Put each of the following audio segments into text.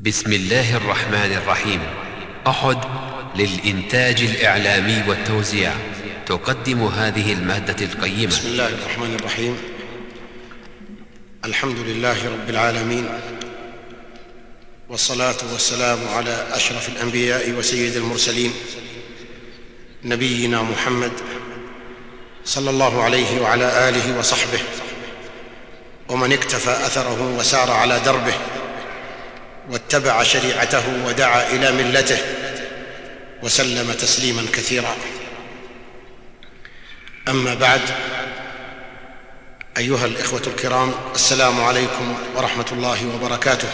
بسم الله الرحمن الرحيم. أحد للإنتاج الإعلامي والتوزيع تقدم هذه المادة القيمة. بسم الله الرحمن الرحيم. الحمد لله رب العالمين، والصلاة والسلام على أشرف الأنبياء وسيد المرسلين نبينا محمد صلى الله عليه وعلى آله وصحبه ومن اكتفى أثره وسار على دربه واتبع شريعته ودعا إلى ملته وسلم تسليما كثيرا. أما بعد، أيها الإخوة الكرام، السلام عليكم ورحمة الله وبركاته.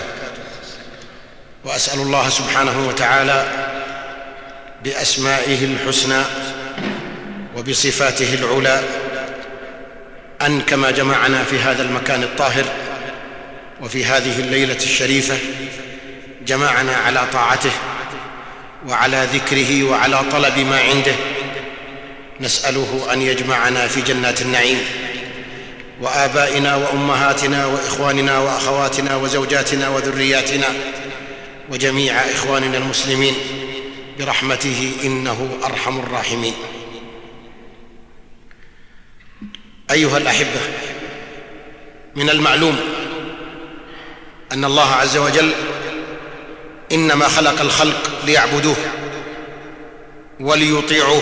وأسأل الله سبحانه وتعالى بأسمائه الحسنى وبصفاته العلى أن كما جمعنا في هذا المكان الطاهر وفي هذه الليلة الشريفة جمعنا على طاعته وعلى ذكره وعلى طلب ما عنده، نسأله أن يجمعنا في جنات النعيم، وآبائنا وأمهاتنا وإخواننا وأخواتنا وزوجاتنا وذرياتنا وجميع إخواننا المسلمين برحمته إنه أرحم الراحمين. أيها الأحبة، من المعلوم أن الله عز وجل إنما خلق الخلق ليعبدوه وليطيعوه،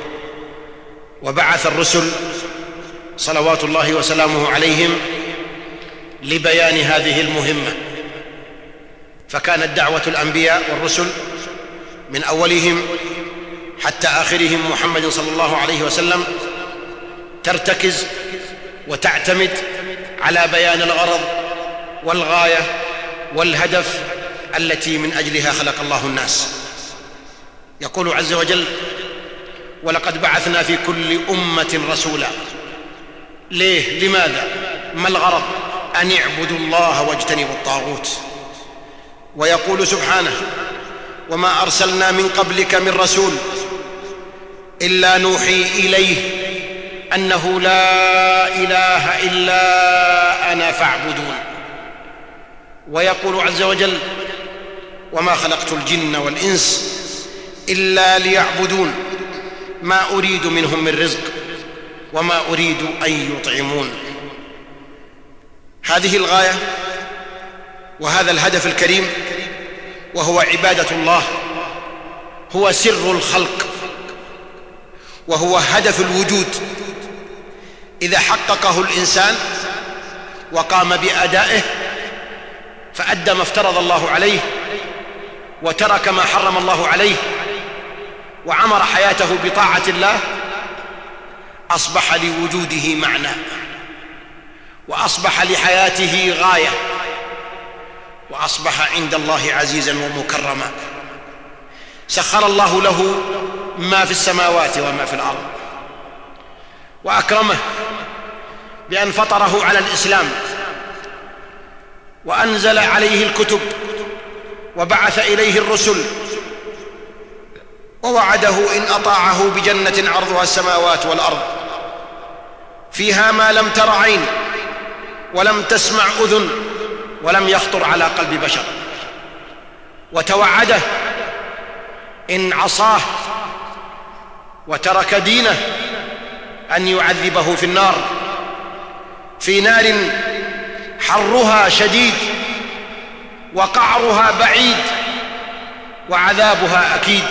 وبعث الرسل صلوات الله وسلامه عليهم لبيان هذه المهمة. فكانت دعوة الأنبياء والرسل من أولهم حتى آخرهم محمد صلى الله عليه وسلم ترتكز وتعتمد على بيان الغرض والغاية والهدف التي من أجلها خلق الله الناس. يقول عز وجل: ولقد بعثنا في كل أمة رسولا. ليه؟ لماذا؟ ما الغرض؟ أن اعبدوا الله واجتنبوا الطاغوت. ويقول سبحانه: وما أرسلنا من قبلك من رسول إلا نوحي إليه أنه لا إله إلا أنا فاعبدون. ويقول عز وجل: وما خلقت الجن والإنس إلا ليعبدون ما أريد منهم من رزق وما أريد أن يطعمون. هذه الغاية وهذا الهدف الكريم، وهو عبادة الله، هو سر الخلق وهو هدف الوجود. إذا حققه الإنسان وقام بأدائه فأدى ما افترض الله عليه وترك ما حرم الله عليه وعمر حياته بطاعة الله، أصبح لوجوده معنى وأصبح لحياته غاية وأصبح عند الله عزيزا ومكرما. سخر الله له ما في السماوات وما في الأرض، وأكرمه بأن فطره على الإسلام وأنزل عليه الكتب وبعث إليه الرسل، ووعده إن أطاعه بجنة عرضها السماوات والأرض فيها ما لم تر عين ولم تسمع أذن ولم يخطر على قلب بشر. وتوعده إن عصاه وترك دينه أن يعذبه في النار، في نار حرها شديد وقعرها بعيد وعذابها أكيد.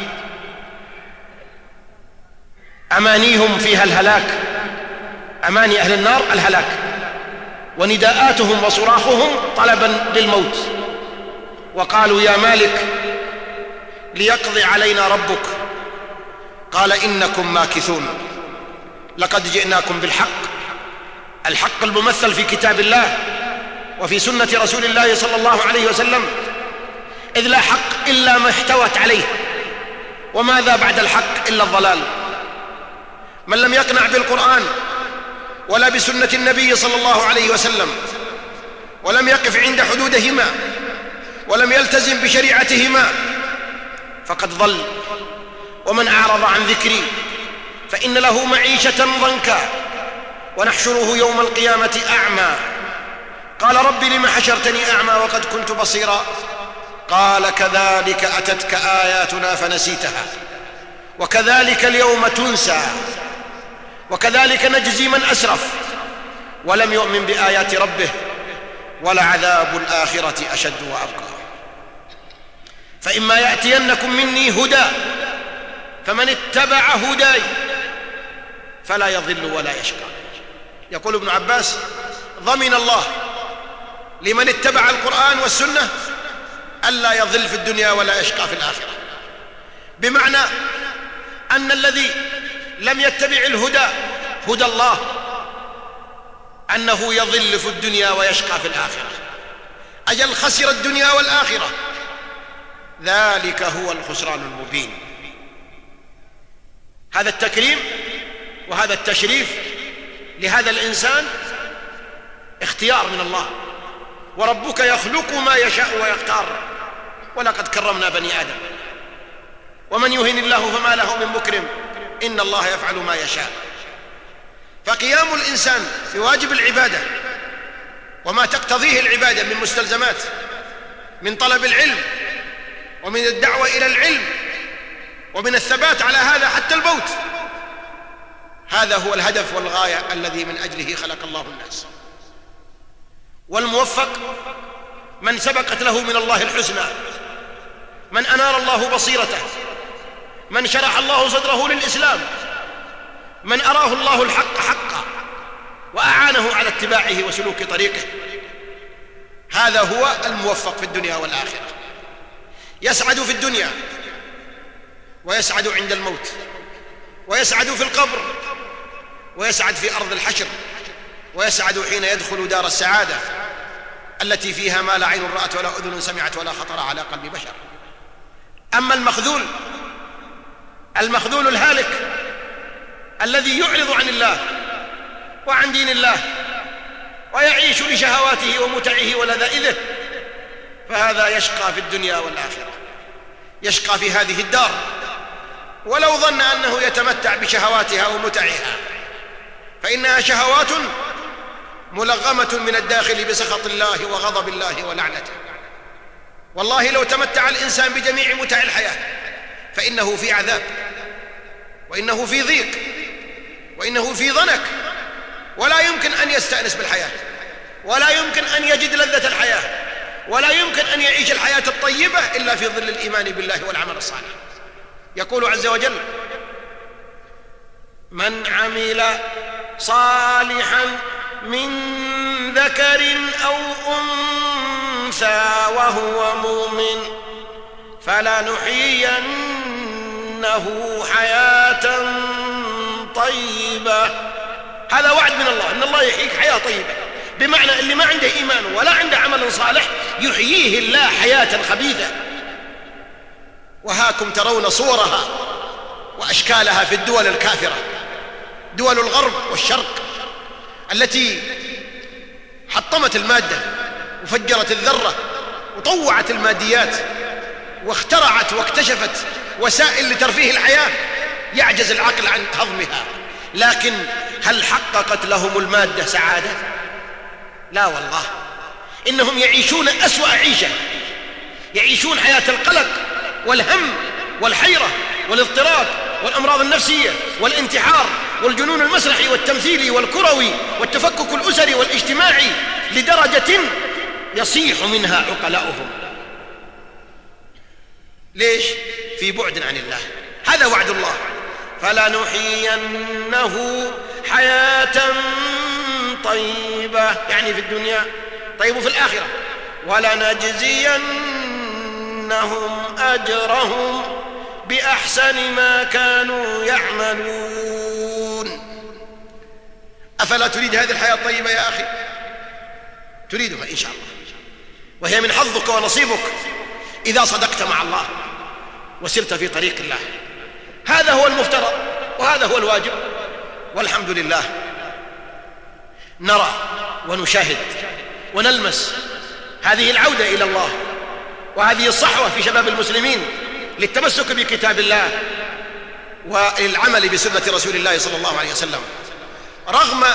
أمانيهم فيها الهلاك، أماني أهل النار الهلاك، ونداءاتهم وصراخهم طلبا للموت. وقالوا: يا مالك ليقضي علينا ربك. قال: إنكم ماكثون. لقد جئناكم بالحق، الحق الممثل في كتاب الله وفي سنة رسول الله صلى الله عليه وسلم، إذ لا حق إلا ما احتوت عليه، وماذا بعد الحق إلا الضلال. من لم يقنع بالقرآن ولا بسنة النبي صلى الله عليه وسلم ولم يقف عند حدودهما ولم يلتزم بشريعتهما فقد ضل. ومن أعرض عن ذكري فإن له معيشة ضنكا ونحشره يوم القيامة أعمى. قال: رب لم حشرتني أعمى وقد كنت بصيرا قال كذلك أتتك آياتنا فنسيتها وكذلك اليوم تنسى وكذلك نجزي من أسرف ولم يؤمن بآيات ربه ولعذاب الآخرة أشد وأبقى. فإما يأتينكم مني هدى فمن اتبع هداي فلا يضل ولا يشقى. يقول ابن عباس: ضمن الله لمن اتبع القرآن والسنة ألا يضل في الدنيا ولا يشقى في الآخرة، بمعنى أن الذي لم يتبع الهدى هدى الله أنه يضل في الدنيا ويشقى في الآخرة، أجل خسر الدنيا والآخرة، ذلك هو الخسران المبين. هذا التكريم وهذا التشريف لهذا الإنسان اختيار من الله، وربك يخلق ما يشاء ويختار، ولقد كرمنا بني آدم، ومن يهن الله فما له من مكرم، إن الله يفعل ما يشاء. فقيام الإنسان بواجب العبادة وما تقتضيه العبادة من مستلزمات، من طلب العلم ومن الدعوة إلى العلم ومن الثبات على هذا حتى الموت، هذا هو الهدف والغاية الذي من أجله خلق الله الناس. والموفق من سبقت له من الله الحسنى، من أنار الله بصيرته، من شرح الله صدره للإسلام، من أراه الله الحق حقا وأعانه على اتباعه وسلوك طريقه، هذا هو الموفق في الدنيا والآخرة. يسعد في الدنيا ويسعد عند الموت، ويسعد في القبر، ويسعد في أرض الحشر، ويسعد حين يدخل دار السعادة التي فيها ما لا عين رأت ولا أذن سمعت ولا خطر على قلب بشر. أما المخذول الهالك الذي يعرض عن الله وعن دين الله ويعيش لشهواته ومتعه ولذائذه، فهذا يشقى في الدنيا والآخرة، يشقى في هذه الدار ولو ظن أنه يتمتع بشهواتها ومتعها، فإنها شهوات ملغمة من الداخل بسخط الله وغضب الله ولعنته. والله لو تمتع الإنسان بجميع متع الحياة فإنه في عذاب، وإنه في ضيق، وإنه في ضنك، ولا يمكن أن يستأنس بالحياة، ولا يمكن أن يجد لذة الحياة، ولا يمكن أن يعيش الحياة الطيبة إلا في ظل الإيمان بالله والعمل الصالح. يقول عز وجل: من عمل صالحا من ذكر أو أنثى وهو مؤمن فلنحيينه حياة طيبة. هذا وعد من الله أن الله يحييك حياة طيبة، بمعنى اللي ما عنده إيمان ولا عنده عمل صالح يحييه الله حياة خبيثة. وهاكم ترون صورها وأشكالها في الدول الكافرة، دول الغرب والشرق، التي حطمت المادة وفجرت الذرة وطوعت الماديات واخترعت واكتشفت وسائل لترفيه الحياة يعجز العقل عن هضمها. لكن هل حققت لهم المادة سعادة؟ لا والله، إنهم يعيشون أسوأ عيشة، يعيشون حياة القلق والهم والحيرة والاضطراب والأمراض النفسية والانتحار والجنون المسرحي والتمثيلي والكروي والتفكك الأسري والاجتماعي لدرجة يصيح منها عقلاؤهم. ليش؟ في بعد عن الله. هذا وعد الله: فلنحيينه حياة طيبة، يعني في الدنيا طيب في الآخرة، ولنجزينهم أجرهم بأحسن ما كانوا يعملون. أفلا تريد هذه الحياة الطيبة يا أخي؟ تريدها إن شاء الله، وهي من حظك ونصيبك إذا صدقت مع الله وسرت في طريق الله. هذا هو المفترض وهذا هو الواجب. والحمد لله نرى ونشاهد ونلمس هذه العودة إلى الله وهذه الصحوة في شباب المسلمين للتمسك بكتاب الله والعمل بسنة رسول الله صلى الله عليه وسلم، رغم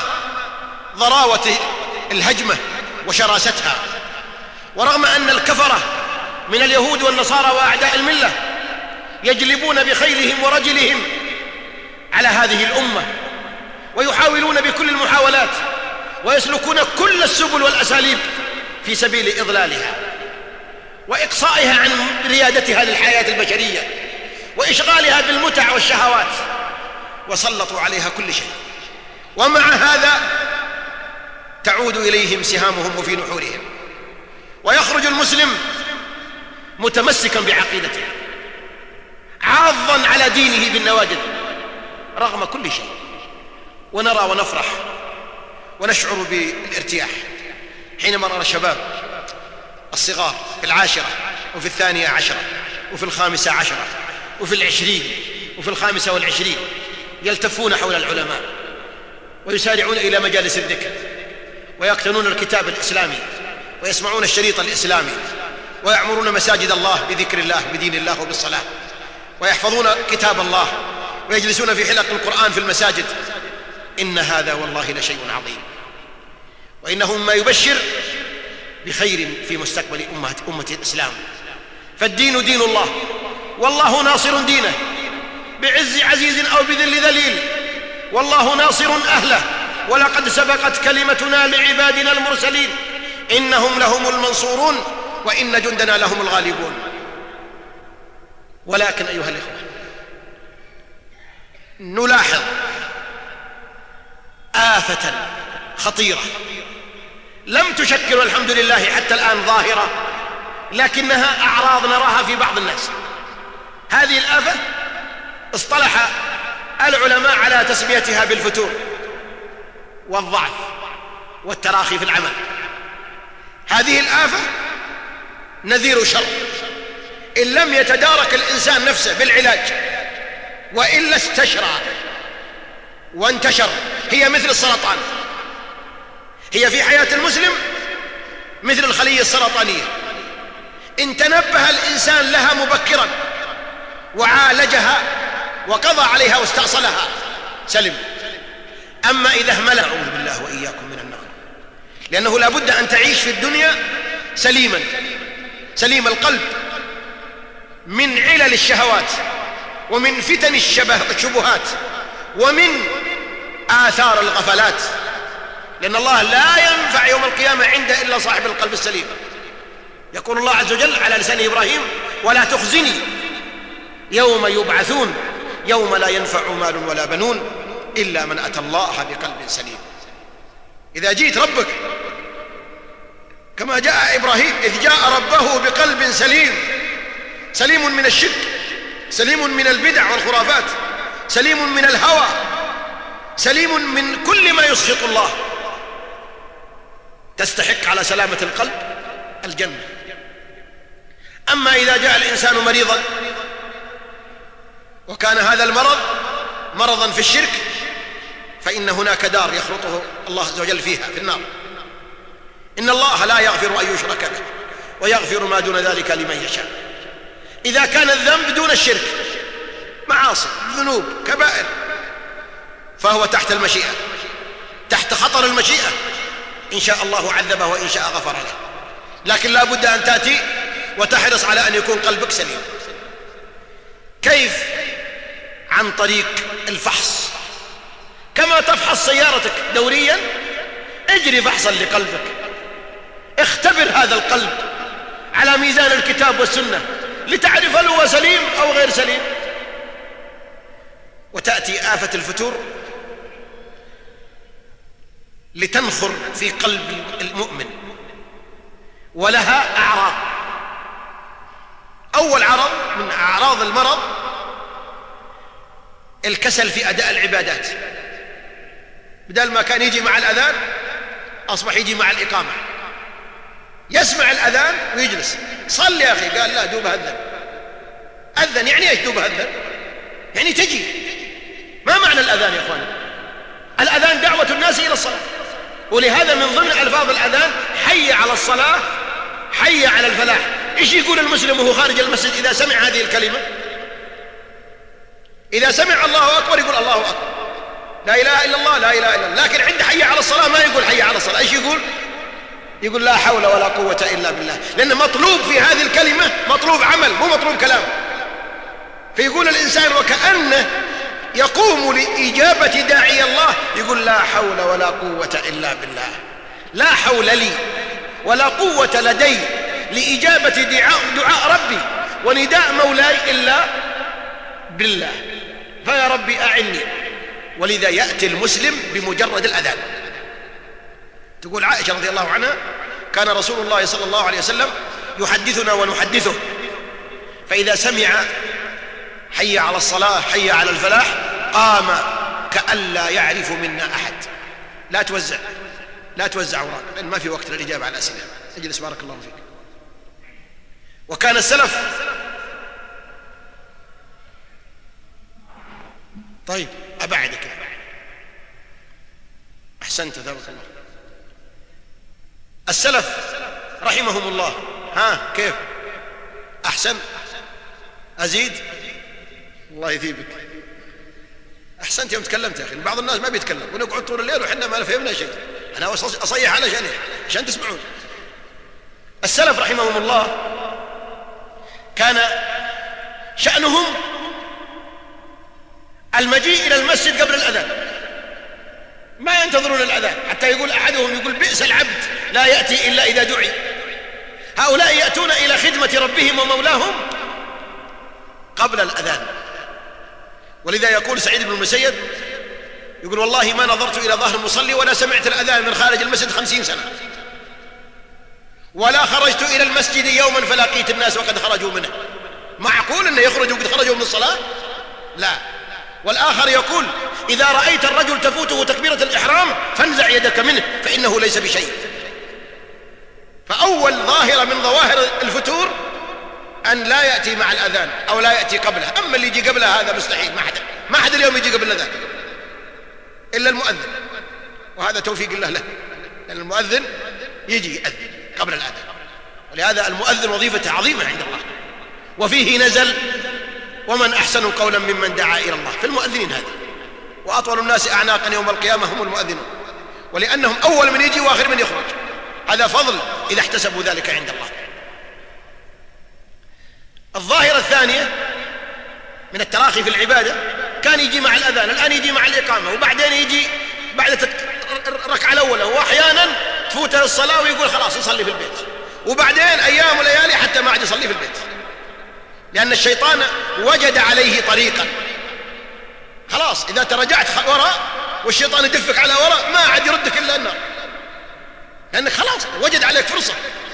ضراوة الهجمة وشراستها، ورغم أن الكفرة من اليهود والنصارى وأعداء الملة يجلبون بخيلهم ورجلهم على هذه الأمة، ويحاولون بكل المحاولات ويسلكون كل السبل والأساليب في سبيل إضلالها وإقصائها عن ريادتها للحياة البشرية وإشغالها بالمتع والشهوات، وسلطوا عليها كل شيء. ومع هذا تعود إليهم سهامهم وفي نحورهم، ويخرج المسلم متمسكا بعقيدته عاضا على دينه بالنواجذ رغم كل شيء. ونرى ونفرح ونشعر بالارتياح حينما نرى الشباب الصغار في 10 وفي 12 وفي 15 وفي 20 وفي 25 يلتفون حول العلماء ويسارعون إلى مجالس الذكر ويقتنون الكتاب الإسلامي ويسمعون الشريط الإسلامي ويعمرون مساجد الله بذكر الله بدين الله وبالصلاة ويحفظون كتاب الله ويجلسون في حلق القرآن في المساجد. إن هذا والله لشيء عظيم، وإنه مما يبشر بخير في مستقبل أمة الإسلام. فالدين دين الله، والله ناصر دينه بعز عزيز أو بذل ذليل، والله ناصر أهله. ولقد سبقت كلمتنا لعبادنا المرسلين إنهم لهم المنصورون وإن جندنا لهم الغالبون. ولكن أيها الإخوة نلاحظ آفة خطيرة لم تشكل الحمد لله حتى الآن ظاهرة، لكنها أعراض نراها في بعض الناس. هذه الآفة اصطلح العلماء على تسميتها بالفتور والضعف والتراخي في العمل. هذه الآفة نذير شر إن لم يتدارك الإنسان نفسه بالعلاج، وإلا استشرى وانتشر. هي مثل السرطان، هي في حياة المسلم مثل الخلية السرطانية، إن تنبه الإنسان لها مبكرا وعالجها وقضى عليها واستأصلها سلم. أما إذا اهملها أعوذ بالله وإياكم من النار، لأنه لا بد أن تعيش في الدنيا سليما، سليم القلب من علل الشهوات ومن فتن الشبهات ومن آثار الغفلات، لأن الله لا ينفع يوم القيامة عنده إلا صاحب القلب السليم. يقول الله عز وجل على لسان إبراهيم: ولا تخزني يوم يبعثون يوم لا ينفع مال ولا بنون إلا من أتى الله بقلب سليم. إذا جئت ربك كما جاء إبراهيم إذ جاء ربه بقلب سليم، سليم من الشرك، سليم من البدع والخرافات، سليم من الهوى، سليم من كل ما يسخط الله، تستحق على سلامة القلب الجنة. أما إذا جاء الإنسان مريضا وكان هذا المرض مرضا في الشرك، فإن هناك دار يخلطه الله عز وجل فيها في النار. إن الله لا يغفر أن يشرك به ويغفر ما دون ذلك لمن يشاء. إذا كان الذنب دون الشرك، معاصي، ذنوب، كبائر، فهو تحت المشيئة، تحت خطر المشيئة، إن شاء الله عذبه وإن شاء غفر له. لكن لا بد أن تأتي وتحرص على أن يكون قلبك سليم. كيف؟ عن طريق الفحص. كما تفحص سيارتك دوريا، اجري فحصا لقلبك، اختبر هذا القلب على ميزان الكتاب والسنة لتعرف هل هو سليم أو غير سليم. وتأتي آفة الفتور لتنخر في قلب المؤمن، ولها أعراض. أول عرض من أعراض المرض الكسل في أداء العبادات. بدل ما كان يجي مع الأذان أصبح يجي مع الإقامة، يسمع الأذان ويجلس. صل يا أخي، قال لا دوب أذن. أذن يعني إيش دوب أذن؟ يعني تجي. ما معنى الأذان يا أخواني؟ الأذان دعوة الناس إلى الصلاة، ولهذا من ضمن ألفاظ الأذان حي على الصلاة، حي على الفلاح. إيش يقول المسلم وهو خارج المسجد إذا سمع هذه الكلمة؟ إذا سمع الله أكبر يقول الله أكبر، لا إله إلا الله، لا إله إلا الله. لكن عند حي على الصلاة ما يقول حي على الصلاة. إيش يقول؟ يقول لا حول ولا قوة إلا بالله، لأن مطلوب في هذه الكلمة مطلوب عمل مو مطلوب كلام. فيقول الإنسان وكأنه يقوم لإجابة داعي الله، يقول لا حول ولا قوة إلا بالله، لا حول لي ولا قوة لدي لإجابة دعاء ربي ونداء مولاي إلا بالله، فيا ربي أعني. ولذا يأتي المسلم بمجرد الأذان. تقول عائشة رضي الله عنها: كان رسول الله صلى الله عليه وسلم يحدثنا ونحدثه، فإذا سمع حي على الصلاة حي على الفلاح قام كأن لا يعرف منا أحد. لا توزع أوراق، لأن ما في وقت للإجابة على الأسئلة. اجلس بارك الله فيك. وكان السلف. طيب أبعدك، أحسنت ثابت الله. السلف رحمهم الله، كيف؟ أحسن؟ أزيد؟ الله يثيبك. أحسنت يوم تكلمت يا أخي. بعض الناس ما بيتكلم ونقعد طول الليل وحنا ما فهمنا شيء. أنا أصيح عشان تسمعون. السلف رحمهم الله كان شأنهم المجيء إلى المسجد قبل الأذان، ما ينتظرون الأذان. حتى يقول أحدهم يقول: بئس العبد لا يأتي إلا إذا دعي. هؤلاء يأتون إلى خدمة ربهم ومولاهم قبل الأذان. ولذا يقول سعيد بن المسيب يقول: والله ما نظرت إلى ظهر المصلي ولا سمعت الأذان من خارج المسجد 50 سنة، ولا خرجت إلى المسجد يوما فلاقيت الناس وقد خرجوا منه. معقول أنه يخرجوا قد خرجوا من الصلاة؟ لا. والآخر يقول: إذا رأيت الرجل تفوته تكبيرة الإحرام فانزع يدك منه فإنه ليس بشيء. فأول ظاهرة من ظواهر الفتور أن لا يأتي مع الأذان أو لا يأتي قبله. أما اللي يجي قبله هذا مستحيل، ما حد اليوم يجي قبل الأذان إلا المؤذن، وهذا توفيق الله له، لأن المؤذن يجي يأذن قبل الأذان. ولهذا المؤذن وظيفته عظيمة عند الله. وفيه نزل: ومن أحسن قولا ممن دعا إلى الله. في المؤذنين هذا. وأطول الناس أعناقا يوم القيامة هم المؤذنون، ولأنهم أول من يجي وآخر من يخرج. هذا فضل إذا احتسبوا ذلك عند الله. الظاهرة الثانية من التراخي في العبادة، كان يجي مع الأذان، الآن يجي مع الإقامة، وبعدين يجي بعد الركعة الأولى، وأحيانا تفوته الصلاة ويقول خلاص يصلي في البيت، وبعدين أيام وليالي حتى ما عاد يصلي في البيت، لأن الشيطان وجد عليه طريقا. خلاص إذا ترجعت وراء والشيطان يدفك على وراء ما عاد يردك إلا النار، لأنك خلاص وجد عليك فرصة.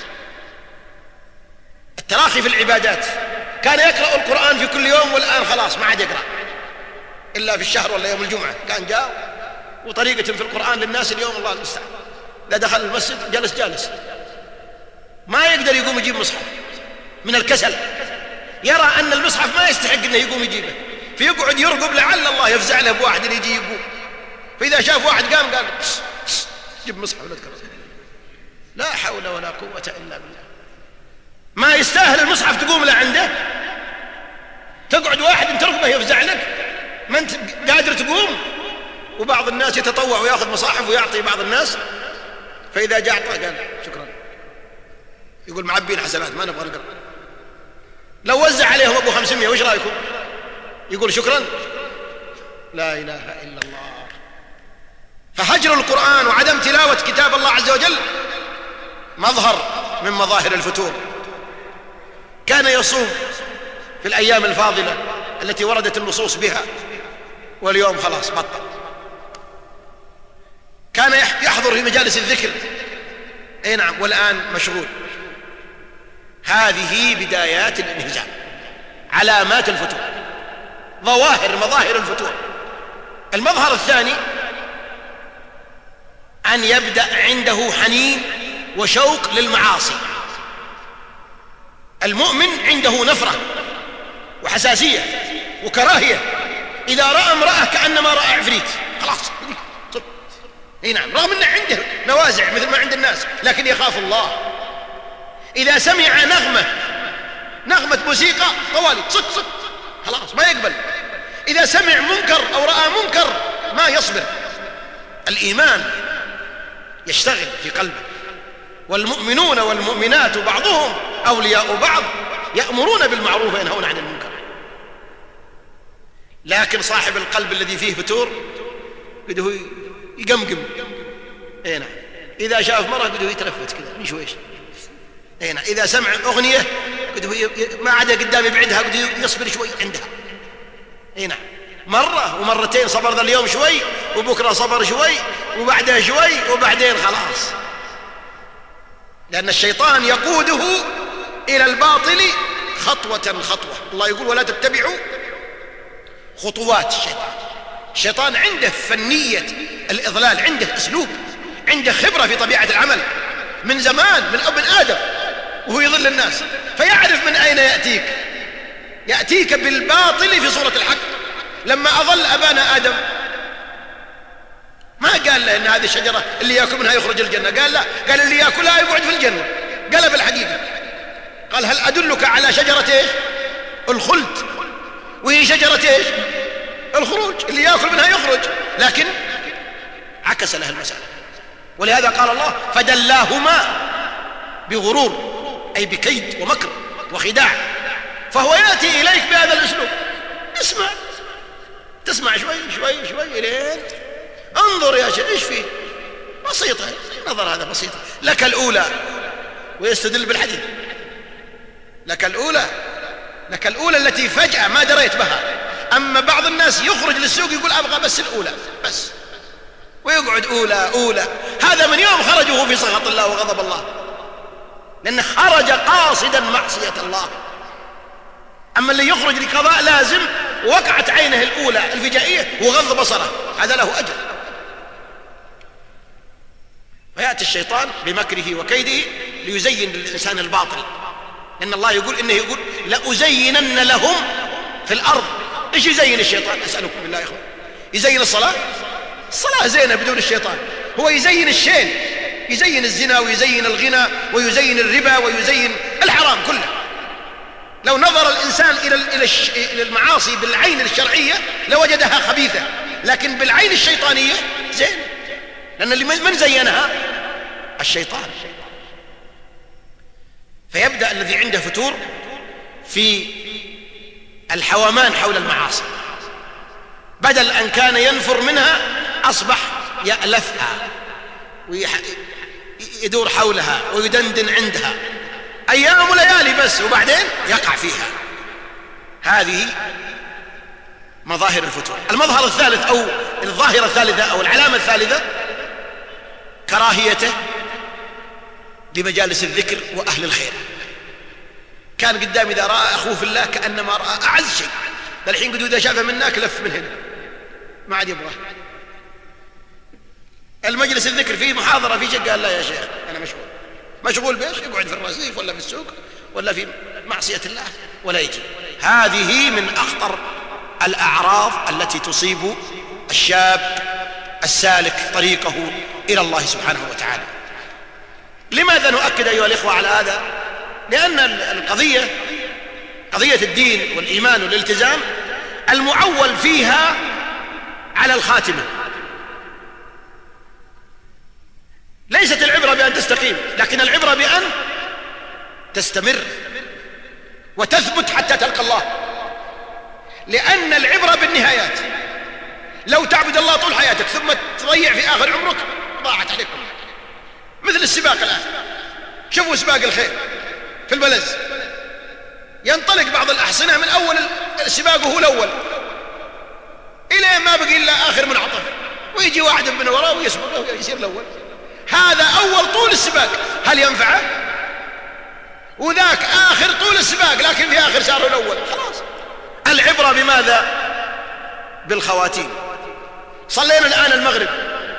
التراخي في العبادات، كان يقرأ القرآن في كل يوم، والآن خلاص ما عاد يقرأ إلا في الشهر ولا يوم الجمعة. كان جاء وطريقة في القرآن للناس اليوم الله المستعان. لا دخل المسجد جالس ما يقدر يقوم يجيب مصحف من الكسل، يرى أن المصحف ما يستحق أنه يقوم يجيبه، فيقعد يرقب لعل الله يفزع له بواحد يجي يقوم. فإذا شاف واحد قام قال: جيب مصحف ولا تقرأ. لا حول ولا قوة إلا بالله. ما يستاهل المصحف تقوم له عنده، تقعد واحد ترقبه يفزع لك، ما انت قادر تقوم. وبعض الناس يتطوع ويأخذ مصاحف ويعطي بعض الناس، فإذا جاء قال شكرا، يقول معبين حسنات ما نبغى نقرأ. لو وزع عليهم أبو 500 وش رأيكم؟ يقول شكرا. لا إله إلا الله. فهجر القرآن وعدم تلاوة كتاب الله عز وجل مظهر من مظاهر الفتور. كان يصوم في الأيام الفاضلة التي وردت النصوص بها، واليوم خلاص بطل. كان يحضر في مجالس الذكر، أي نعم، والآن مشغول. هذه بدايات الانهزام، علامات الفتور، مظاهر الفتور. المظهر الثاني أن يبدأ عنده حنين وشوق للمعاصي. المؤمن عنده نفرة وحساسية وكراهية، إذا رأى امرأة كأنما رأى عفريت، خلاص اي نعم، رغم أنه عنده نوازع مثل ما عند الناس، لكن يخاف الله. إذا سمع نغمة موسيقى طوالي صك خلاص ما يقبل. إذا سمع منكر أو رأى منكر ما يصبر. الإيمان يشتغل في قلبه، والمؤمنون والمؤمنات بعضهم أولياء بعض يأمرون بالمعروف وينهون عن المنكر. لكن صاحب القلب الذي فيه فتور بده يقمقم، اي نعم، إذا شاف مرة بده يتلفت كذا من شويش، اي نعم، إذا سمع أغنية بده ما عدا قدام يبعدها بده يصبر شوي عندها، اي نعم، مرة ومرتين صبر ذا اليوم شوي وبكرة صبر شوي وبعدها شوي وبعدين خلاص، لأن الشيطان يقوده إلى الباطل خطوة خطوة. الله يقول ولا تتبعوا خطوات الشيطان. الشيطان عنده فنية الإضلال، عنده أسلوب، عنده خبرة في طبيعة العمل من زمان، من ابن آدم وهو يضل الناس، فيعرف من أين يأتيك بالباطل في صورة الحق. لما أضل أبانا آدم ما قال له إن هذه الشجرة اللي يأكل منها يخرج الجنة، قال لا، قال اللي يأكلها يقعد في الجنة. قلب الحقيقة، قال هل أدلك على شجرة إيش؟ الخلد، وهي شجرة إيش؟ الخروج، اللي يأكل منها يخرج، لكن عكس له المسألة. ولهذا قال الله فدلاهما بغرور، أي بكيد ومكر وخداع. فهو يأتي إليك بهذا الأسلوب، تسمع شوي شوي شوي لين انظر يا شيخ ايش فيه، بسيطة، نظر هذا بسيطة، لك الأولى، ويستدل بالحديث، لك الأولى التي فجأة ما دريت بها. أما بعض الناس يخرج للسوق يقول أبغى بس الأولى بس، ويقعد أولى. هذا من يوم خرجه في سخط الله وغضب الله، لأنه خرج قاصدا معصية الله. أما اللي يخرج لقضاء لازم وقعت عينه الأولى الفجائية وغض بصره، هذا له أجر. فيأتي الشيطان بمكره وكيده ليزين للإنسان الباطل، لأن الله يقول إنه يقول لأزينن لهم في الأرض. إيش يزين الشيطان؟ أسألكم بالله يا إخوان، يزين الصلاة زينة بدون الشيطان. هو يزين الشين، يزين الزنا ويزين الغنى ويزين الربا ويزين الحرام كله. لو نظر الإنسان إلى المعاصي بالعين الشرعية لوجدها خبيثة، لكن بالعين الشيطانية زين، لأن اللي من زينها الشيطان. فيبدأ الذي عنده فتور في الحومان حول المعاصي، بدل أن كان ينفر منها أصبح يألفها ويدور حولها ويدندن عندها أيام وليالي بس، وبعدين يقع فيها. هذه مظاهر الفتور. المظهر الثالث أو الظاهرة الثالثة أو العلامة الثالثة كراهيته لمجالس الذكر وأهل الخير. كان قدام إذا رأى أخوه في الله كأنما رأى أعز شيء، الحين قد إذا شافه منك لف من هنا ما عاد يبغاه. المجلس الذكر فيه محاضرة في شيء، قال لا يا شيخ أنا مشغول بيش، يقعد في الرصيف ولا في السوق ولا في معصية الله ولا يجي. هذه من أخطر الأعراض التي تصيب الشاب السالك طريقه إلى الله سبحانه وتعالى. لماذا نؤكد أيها الإخوة على هذا؟ لأن القضية قضية الدين والإيمان والالتزام المعول فيها على الخاتمة. ليست العبرة بأن تستقيم، لكن العبرة بأن تستمر وتثبت حتى تلقى الله، لأن العبرة بالنهايات. لو تعبد الله طول حياتك ثم تضيع في آخر عمرك ضاعت عليكم. مثل السباق الآن، شوفوا سباق الخير في البلز، ينطلق بعض الأحصنة من أول السباق وهو الأول إلى ما بقي إلا آخر منعطف، ويجي واحد من وراه ويسبقه ويصير الأول. هذا أول طول السباق، هل ينفعه؟ وذاك آخر طول السباق لكن في آخر صار الأول. خلاص، العبرة بماذا؟ بالخواتيم. صلينا الآن المغرب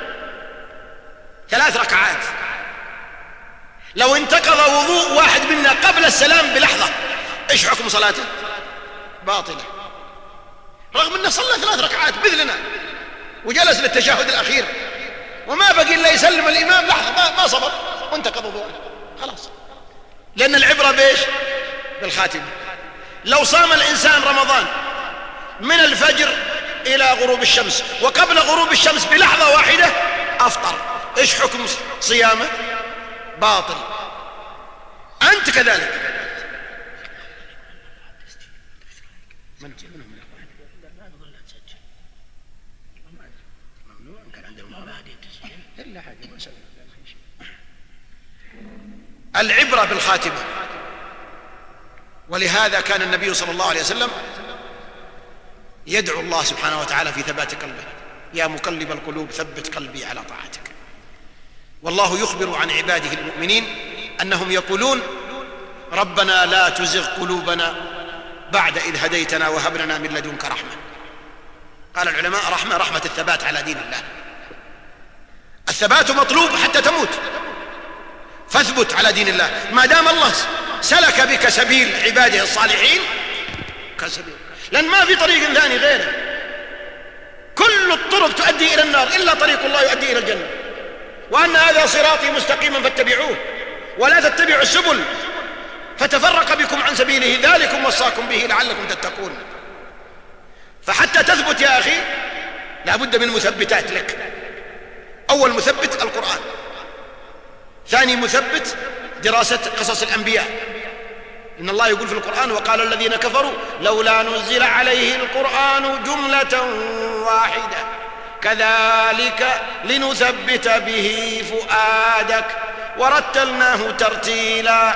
3 ركعات، لو انتقض وضوء واحد منا قبل السلام بلحظة إيش حكم صلاته؟ باطلة، رغم أنه صلى 3 ركعات مثلنا وجلس للتشهد الأخير وما بقي إلا يسلم الإمام لحظة، ما صبر وانتقض وضوءه خلاص. لأن العبرة بإيش؟ بالخاتمة. لو صام الإنسان رمضان من الفجر إلى غروب الشمس وقبل غروب الشمس بلحظة واحدة أفطر، إيش حكم صيامه؟ باطل. أنت كذلك. العبرة بالخاتمة، ولهذا كان النبي صلى الله عليه وسلم يدعو الله سبحانه وتعالى في ثبات قلبه: يا مقلب القلوب ثبت قلبي على طاعتك. والله يخبر عن عباده المؤمنين أنهم يقولون: ربنا لا تزغ قلوبنا بعد إذ هديتنا وهب لنا من لدنك رحمة. قال العلماء: رحمة الثبات على دين الله. الثبات مطلوب حتى تموت، فاثبت على دين الله ما دام الله سلك بك سبيل عباده الصالحين كسبيل، لأن ما في طريق ثاني غيره. كل الطرق تؤدي إلى النار إلا طريق الله يؤدي إلى الجنة. وأن هذا صراطي مستقيما فاتبعوه ولا تتبعوا السبل فتفرق بكم عن سبيله ذلكم وصاكم به لعلكم تتقون. فحتى تثبت يا أخي لا بد من مثبتات لك. أول مثبت القرآن، ثاني مثبت دراسة قصص الأنبياء. إن الله يقول في القرآن: وقال الذين كفروا لولا نزل عليه القرآن جملة واحدة كذلك لنثبت به فؤادك ورتلناه ترتيلا.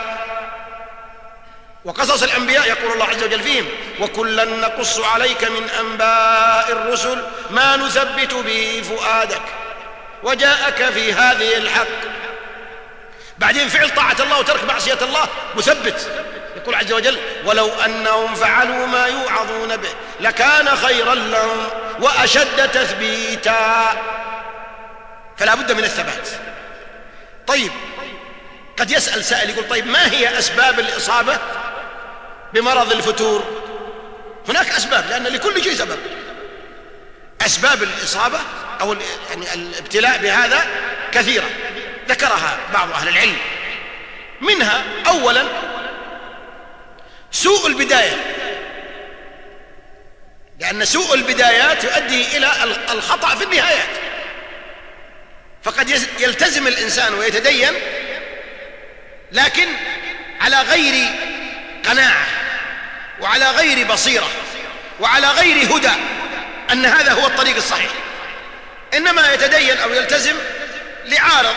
وقصص الأنبياء يقول الله عز وجل فيهم: وكلا نقص عليك من أنباء الرسل ما نثبت به فؤادك وجاءك في هذه الحق. بعدين فعل طاعة الله وترك معصية الله مثبت. يقول عز وجل: ولو أنهم فعلوا ما يوعظون به لكان خيرا لهم وأشد تثبيتا. فلا بد من الثبات. طيب، قد يسأل سائل يقول: طيب ما هي أسباب الإصابة بمرض الفتور؟ هناك أسباب، لأن لكل شيء سبب. أسباب الإصابة أو يعني الابتلاء بهذا كثيرة ذكرها بعض أهل العلم. منها أولا سوء البداية، لأن سوء البدايات يؤدي إلى الخطأ في النهايات. فقد يلتزم الإنسان ويتدين لكن على غير قناعة وعلى غير بصيرة وعلى غير هدى أن هذا هو الطريق الصحيح، إنما يتدين أو يلتزم لعارض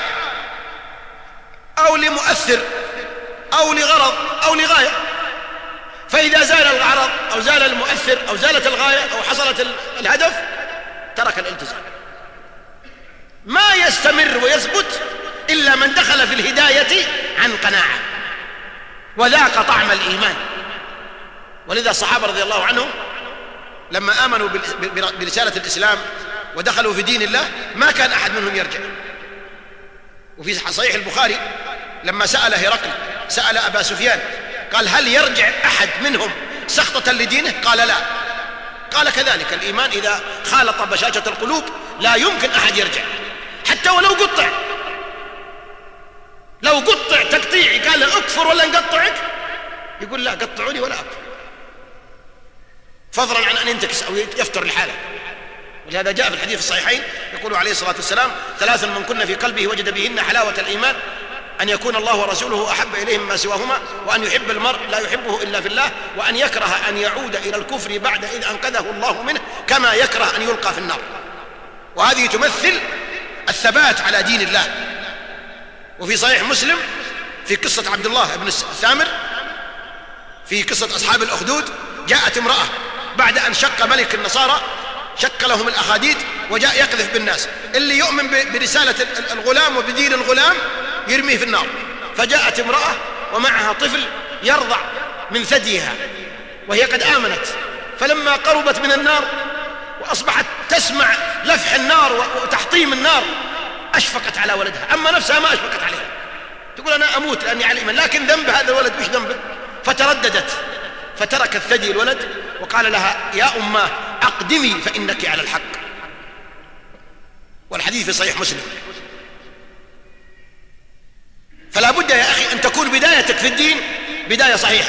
أو لمؤثر أو لغرض أو لغاية، فإذا زال الغرض أو زال المؤثر أو زالت الغاية أو حصلت الهدف ترك الالتزام. ما يستمر ويثبت إلا من دخل في الهداية عن قناعة وذاق طعم الإيمان. ولذا الصحابة رضي الله عنهم لما آمنوا برسالة الإسلام ودخلوا في دين الله ما كان أحد منهم يرجع. وفي صحيح البخاري لما سأل هرقل سأل أبا سفيان قال: هل يرجع أحد منهم سخطة لدينه؟ قال: لا. قال: كذلك الإيمان إذا خالط بشاشة القلوب لا يمكن أحد يرجع حتى ولو قطع. لو قطع تقطيعي قال: أكفر ولا نقطعك؟ يقول: لا، قطعوني ولا أكفر، فضلا عن أن ينتكس أو يفتر الحالة. ولهذا جاء في الحديث الصحيحين يقول عليه الصلاة والسلام: ثلاث من كن في قلبه وجد بهن حلاوة الإيمان: أن يكون الله ورسوله أحب إليه مما سواهما، وأن يحب المرء لا يحبه إلا في الله، وأن يكره أن يعود إلى الكفر بعد إذ أنقذه الله منه كما يكره أن يلقى في النار. وهذه تمثل الثبات على دين الله. وفي صحيح مسلم في قصة عبد الله بن الثامر في قصة أصحاب الأخدود، جاءت امرأة بعد أن شق ملك النصارى شق لهم الأخاديد وجاء يقذف بالناس، اللي يؤمن برسالة الغلام وبدين الغلام يرميه في النار. فجاءت امرأة ومعها طفل يرضع من ثديها وهي قد آمنت، فلما قربت من النار وأصبحت تسمع لفح النار وتحطيم النار أشفقت على ولدها، أما نفسها ما أشفقت عليها، تقول: أنا أموت لأني على الإيمان، لكن ذنب هذا الولد مش ذنبه. فترددت فتركت ثدي الولد وقال لها: يا أماه أقدمي فإنك على الحق. والحديث في صحيح مسلم. فلا بد يا أخي أن تكون بدايتك في الدين بداية صحيحة،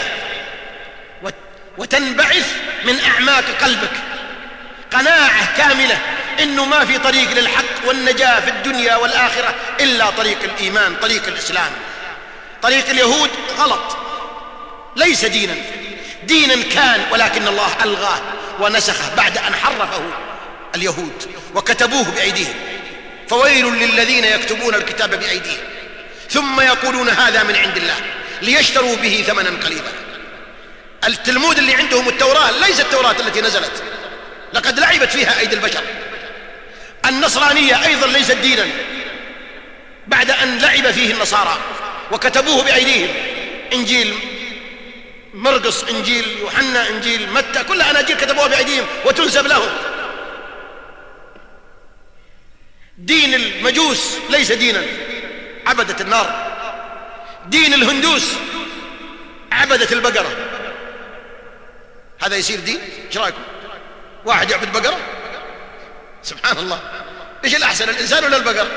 وتنبعث من أعماق قلبك قناعة كاملة إنه ما في طريق للحق والنجاة في الدنيا والآخرة إلا طريق الإيمان، طريق الإسلام، طريق اليهود غلط، ليس دينا. دينا كان ولكن الله ألغاه ونسخه بعد أن حرفه اليهود وكتبوه بأيديهم. فويل للذين يكتبون الكتاب بأيديهم ثم يقولون هذا من عند الله ليشتروا به ثمنا قليلا. التلمود اللي عندهم التوراة ليست التوراة التي نزلت، لقد لعبت فيها أيدي البشر. النصرانية أيضا ليست دينا بعد أن لعب فيه النصارى وكتبوه بأيديهم. إنجيل مرقس، إنجيل يوحنا، إنجيل متى، كل أناجيل كتبوها بأيديهم وتنسب لهم. دين المجوس ليس دينا، عبدة النار. دين الهندوس عبدة البقرة. هذا يصير دين؟ ايش رايكم؟ واحد يعبد بقرة؟ سبحان الله، ايش الأحسن، الإنسان ولا البقرة؟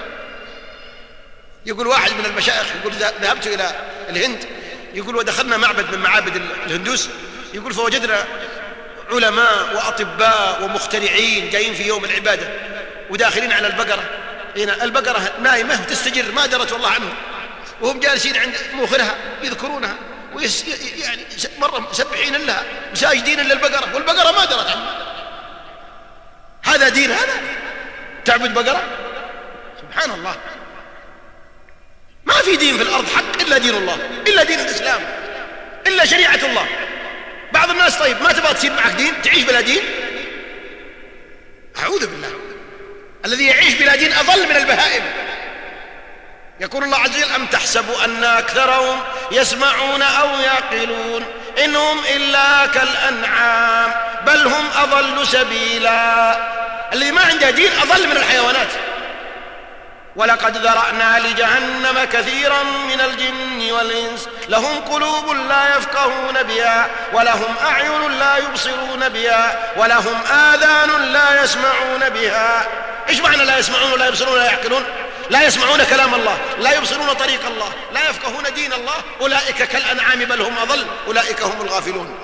يقول واحد من المشايخ، يقول ذهبت إلى الهند، يقول ودخلنا معبد من معابد الهندوس، يقول فوجدنا علماء وأطباء ومخترعين جايين في يوم العبادة وداخلين على البقرة. هنا البقرة نايمة وتستجر ما درت والله عنهم، وهم جالسين عند موخرها يذكرونها يعني مرة مسبحين لها مساجدين للبقرة، والبقرة ما درت عنهم. هذا دين؟ هذا تعبد بقرة؟ سبحان الله. ما في دين في الأرض حق إلا دين الله، إلا دين الإسلام، إلا شريعة الله. بعض الناس طيب ما تبغى تصير معك دين، تعيش بلا دين؟ أعوذ بالله. الذي يعيش بلا دين أضل من البهائم. يقول الله عز وجل أم تحسبوا أن أكثرهم يسمعون أو يعقلون إنهم إلا كالأنعام بل هم أضل سبيلا. الذي ما عنده دين أضل من الحيوانات. ولقد ذرأنا لجهنم كثيرا من الجن والإنس لهم قلوب لا يفقهون بها ولهم أعين لا يبصرون بها ولهم آذان لا يسمعون بها. إيش معنى لا يسمعون ولا يبصرون ولا يعقلون؟ لا يسمعون كلام الله، لا يبصرون طريق الله، لا يفقهون دين الله. أولئك كالأنعام بل هم أضل، أولئك هم الغافلون.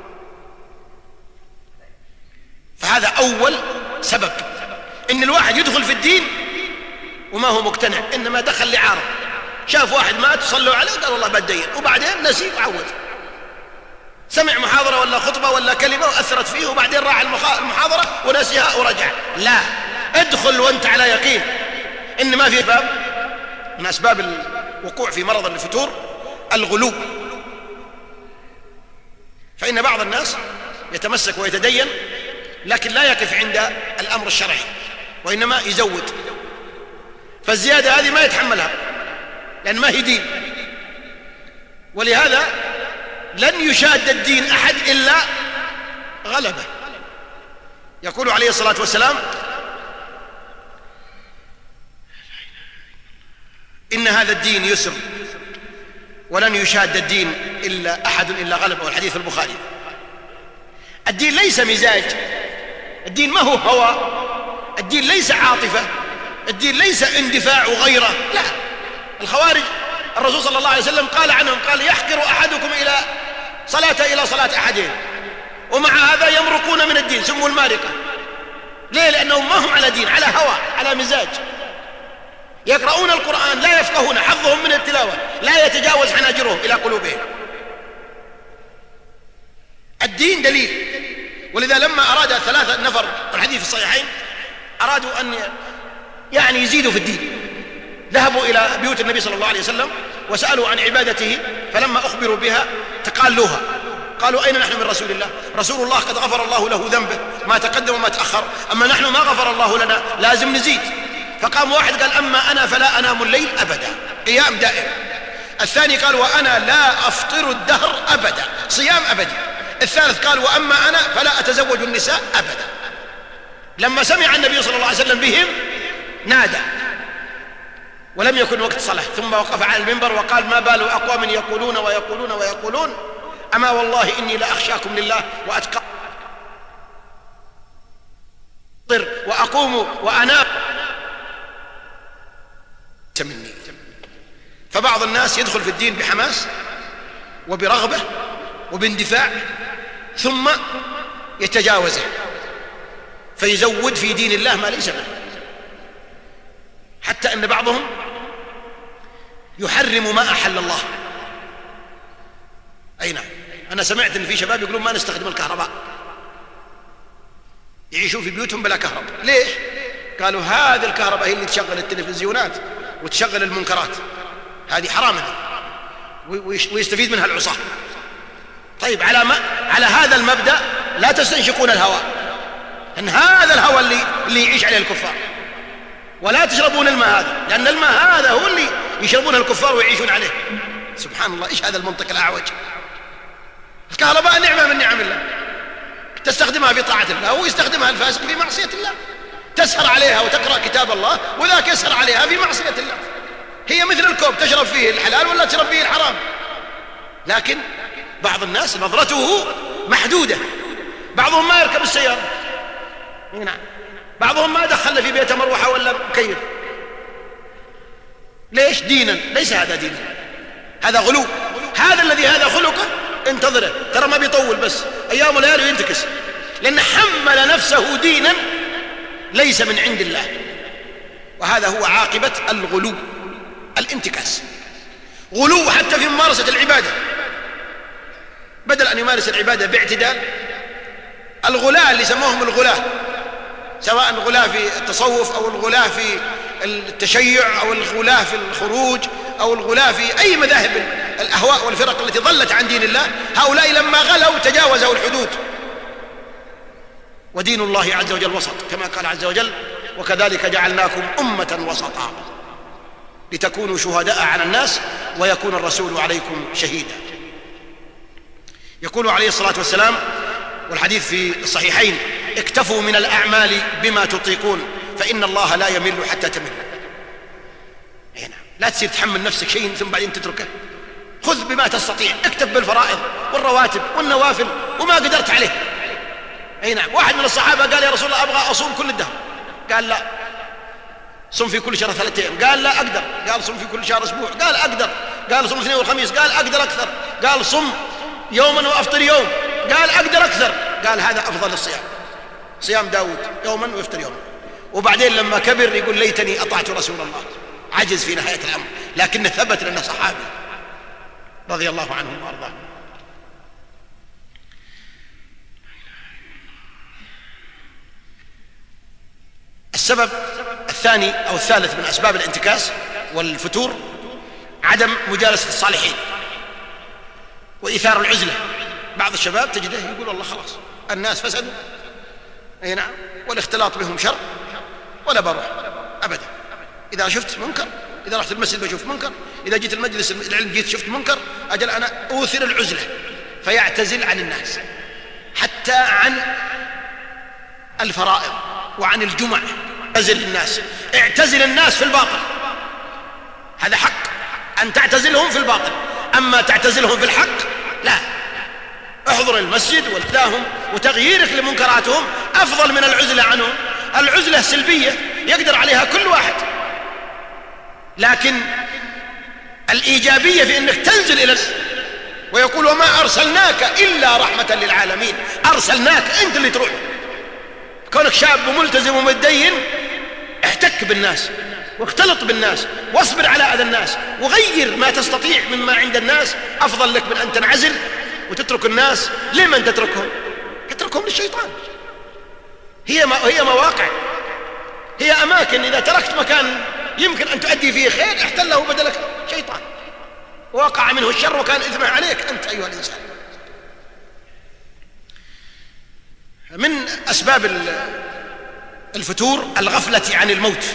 فهذا أول سبب إن الواحد يدخل في الدين وما هو مقتنع، إنما دخل لعارض. شاف واحد مات صلوا عليه قال والله بدين، وبعدين نسي وعود. سمع محاضرة ولا خطبة ولا كلمة وأثرت فيه، وبعدين راح المحاضرة ونسيها ورجع. لا، ادخل وانت على يقين إن ما في باب من أسباب الوقوع في مرض الفتور الغلو. فإن بعض الناس يتمسك ويتدين لكن لا يقف عند الأمر الشرعي وإنما يزود، فالزيادة هذه ما يتحملها لأن ما هي دين. ولهذا لن يشاد الدين أحد إلا غلبه. يقول عليه الصلاة والسلام إن هذا الدين يسر ولن يشاد الدين إلا أحد إلا غلبه، والحديث البخاري. الدين ليس مزاج، الدين ما هو هوى، الدين ليس عاطفة، الدين ليس اندفاع وغيره. لا، الخوارج الرسول صلى الله عليه وسلم قال عنهم، قال يحقر أحدكم إلى صلاة أحدهم، ومع هذا يمرقون من الدين، سموا المارقة. ليه؟ لأنهم ما هم على دين، على هوى، على مزاج. يقرؤون القرآن لا يفقهون، حظهم من التلاوة لا يتجاوز حناجرهم إلى قلوبهم. الدين دليل. ولذا لما أراد 3 نفر والحديث في الصحيحين أرادوا أن يعني يزيدوا في الدين، ذهبوا إلى بيوت النبي صلى الله عليه وسلم وسألوا عن عبادته، فلما أخبروا بها تقالوها، قالوا أين نحن من رسول الله؟ رسول الله قد غفر الله له ذنبه ما تقدم وما تأخر، أما نحن ما غفر الله لنا، لازم نزيد. فقام واحد قال أما أنا فلا أنام الليل أبدا، قيام دائم. الثاني قال وأنا لا أفطر الدهر أبدا، صيام أبدي. الثالث قال وأما أنا فلا أتزوج النساء أبدا. لما سمع النبي صلى الله عليه وسلم بهم نادى، ولم يكن وقت صلاة، ثم وقف على المنبر وقال ما بال أقوام يقولون ويقولون ويقولون أما والله إني لأخشاكم لله وأتقى وأقوم وأنام مني. فبعض الناس يدخل في الدين بحماس وبرغبة وباندفاع ثم يتجاوزه فيزود في دين الله ما ليس منه، حتى أن بعضهم يحرم ما أحل الله. أي نعم، أنا سمعت أن في شباب يقولون ما نستخدم الكهرباء، يعيشون في بيوتهم بلا كهرباء. ليش؟ قالوا هذه الكهرباء هي اللي تشغل التلفزيونات وتشغل المنكرات، هذه حرام ويستفيد منها العصاة. طيب على هذا المبدأ لا تستنشقون الهواء، أن هذا الهواء اللي يعيش عليه الكفار، ولا تشربون الماء هذا، لأن الماء هذا هو اللي يشربونه الكفار ويعيشون عليه. سبحان الله، إيش هذا المنطق الأعوج؟ الكهرباء نعمة من نعم الله، تستخدمها في طاعة الله، هو يستخدمها الفاسق في معصية الله. تسهر عليها وتقرأ كتاب الله، وذاك يسهر عليها في معصية الله. هي مثل الكوب، تشرب فيه الحلال ولا تشرب فيه الحرام. لكن بعض الناس نظرته محدودة، بعضهم ما يركب السيارة، نعم، بعضهم ما دخل في بيته مروحة ولا مكيف. ليش؟ دينا. ليس هذا دينا، هذا غلو. هذا الذي هذا خلقه انتظره، ترى ما بيطول، بس أيام وليالي وينتكس، لأن حمل نفسه دينا ليس من عند الله. وهذا هو عاقبة الغلو، الانتكاس. غلو حتى في ممارسة العبادة، بدل أن يمارس العبادة باعتدال. الغلاة اللي سموهم الغلاة، سواء الغلاة في التصوف أو الغلاة في التشيع أو الغلاة في الخروج أو الغلاة في أي مذاهب الأهواء والفرق التي ضلت عن دين الله، هؤلاء لما غلوا تجاوزوا الحدود. ودين الله عز وجل وسط، كما قال عز وجل: وكذلك جعلناكم أمة وسطا لتكونوا شهداء على الناس ويكون الرسول عليكم شهيدا. يقول عليه الصلاة والسلام، والحديث في الصحيحين: اكتفوا من الأعمال بما تطيقون فإن الله لا يمل حتى تمل. هنا لا تصير تحمل نفسك شيء ثم بعدين تتركه. خذ بما تستطيع، اكتب بالفرائض والرواتب والنوافل وما قدرت عليه. اي نعم. واحد من الصحابة قال: يا رسول الله أبغى أصوم كل الدهر. قال: لا. صم في كل شهر 3 أيام. قال: لا أقدر. قال: صم في كل شهر أسبوع. قال: أقدر. قال: صم الاثنين والخميس. قال: أقدر أكثر. قال: صم يوما وأفطر يوم. قال: أقدر أكثر. قال: هذا أفضل الصيام، صيام داود، يوما ويفطر يوما. وبعدين لما كبر يقول: ليتني أطعت رسول الله. عجز في نهاية الأمر، لكنه ثبت لأنه صحابي رضي الله عنهم وأرضاهم. السبب الثاني أو الثالث من أسباب الانتكاس والفتور عدم مجالسة الصالحين وإيثار العزلة. بعض الشباب تجده يقول: والله خلاص الناس فسدوا، أي نعم، والاختلاط بهم شر، ولا بروح أبدا. إذا شفت منكر، إذا رحت المسجد بشوف منكر، إذا جيت المجلس العلم جيت شفت منكر، أجل أنا أوثر العزلة. فيعتزل عن الناس، حتى عن الفرائض وعن الجمع. اعتزل الناس، اعتزل الناس في الباطل، هذا حق أن تعتزلهم في الباطل. أما تعتزلهم في الحق لا. احضر المسجد والتاهم وتغييرك لمنكراتهم أفضل من العزلة عنهم. العزلة سلبية يقدر عليها كل واحد، لكن الإيجابية في أنك تنزل إلى ويقول: وما أرسلناك إلا رحمة للعالمين. أرسلناك، أنت اللي تروح. كونك شاب وملتزم ومتدين، احتك بالناس واختلط بالناس واصبر على أذى الناس وغير ما تستطيع مما عند الناس. أفضل لك من أن تنعزل وتترك الناس. لمن تتركهم؟ تتركهم للشيطان. هي مواقع، هي أماكن إذا تركت مكان يمكن أن تؤدي فيه خير احتله بدلك شيطان ووقع منه الشر وكان إثمه عليك أنت أيها الإنسان. من أسباب الفتور الغفلة عن الموت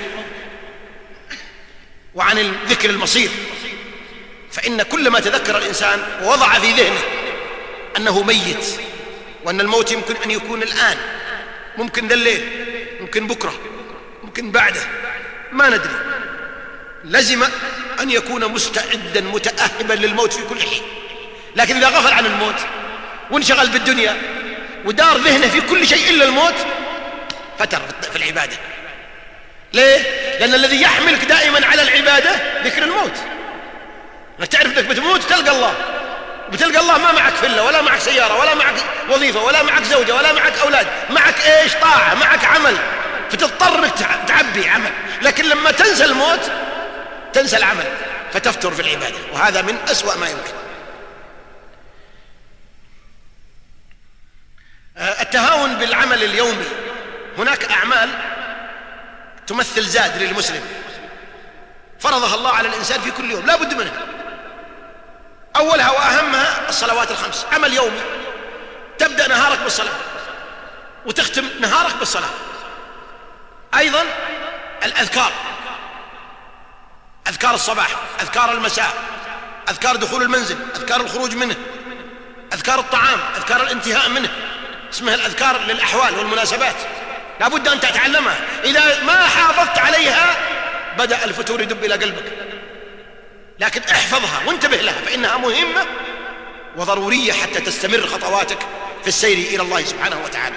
وعن ذكر المصير. فإن كل ما تذكر الإنسان ووضع في ذهنه أنه ميت وأن الموت يمكن أن يكون الآن، ممكن ذا الليل، ممكن بكرة، ممكن بعده، ما ندري، لزم أن يكون مستعدا متأهبا للموت في كل حين. لكن إذا غفل عن الموت وانشغل بالدنيا ودار ذهنه في كل شيء إلا الموت، فتر في العبادة. ليه؟ لأن الذي يحملك دائما على العبادة ذكر الموت. تعرف أنك بتموت تلقى الله، بتلقى الله ما معك فلة ولا معك سيارة ولا معك وظيفة ولا معك زوجة ولا معك أولاد، معك إيش؟ طاعة، معك عمل، فتضطر انك تعبي عمل. لكن لما تنسى الموت تنسى العمل، فتفتر في العبادة، وهذا من أسوأ ما يمكن. التهاون بالعمل اليومي. هناك أعمال تمثل زاد للمسلم فرضها الله على الإنسان في كل يوم لا بد منها. أولها وأهمها الصلوات الخمس، عمل يومي تبدأ نهارك بالصلاة وتختم نهارك بالصلاة. أيضا الأذكار، أذكار الصباح، أذكار المساء، أذكار دخول المنزل، أذكار الخروج منه، أذكار الطعام، أذكار الانتهاء منه، اسمها الأذكار للأحوال والمناسبات، لا بد أن تتعلمها. إذا ما حافظت عليها بدأ الفتور يدب إلى قلبك، لكن احفظها وانتبه لها فإنها مهمة وضرورية حتى تستمر خطواتك في السير إلى الله سبحانه وتعالى.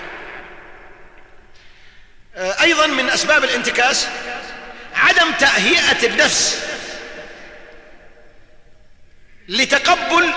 أيضا من أسباب الانتكاس عدم تهيئة النفس لتقبل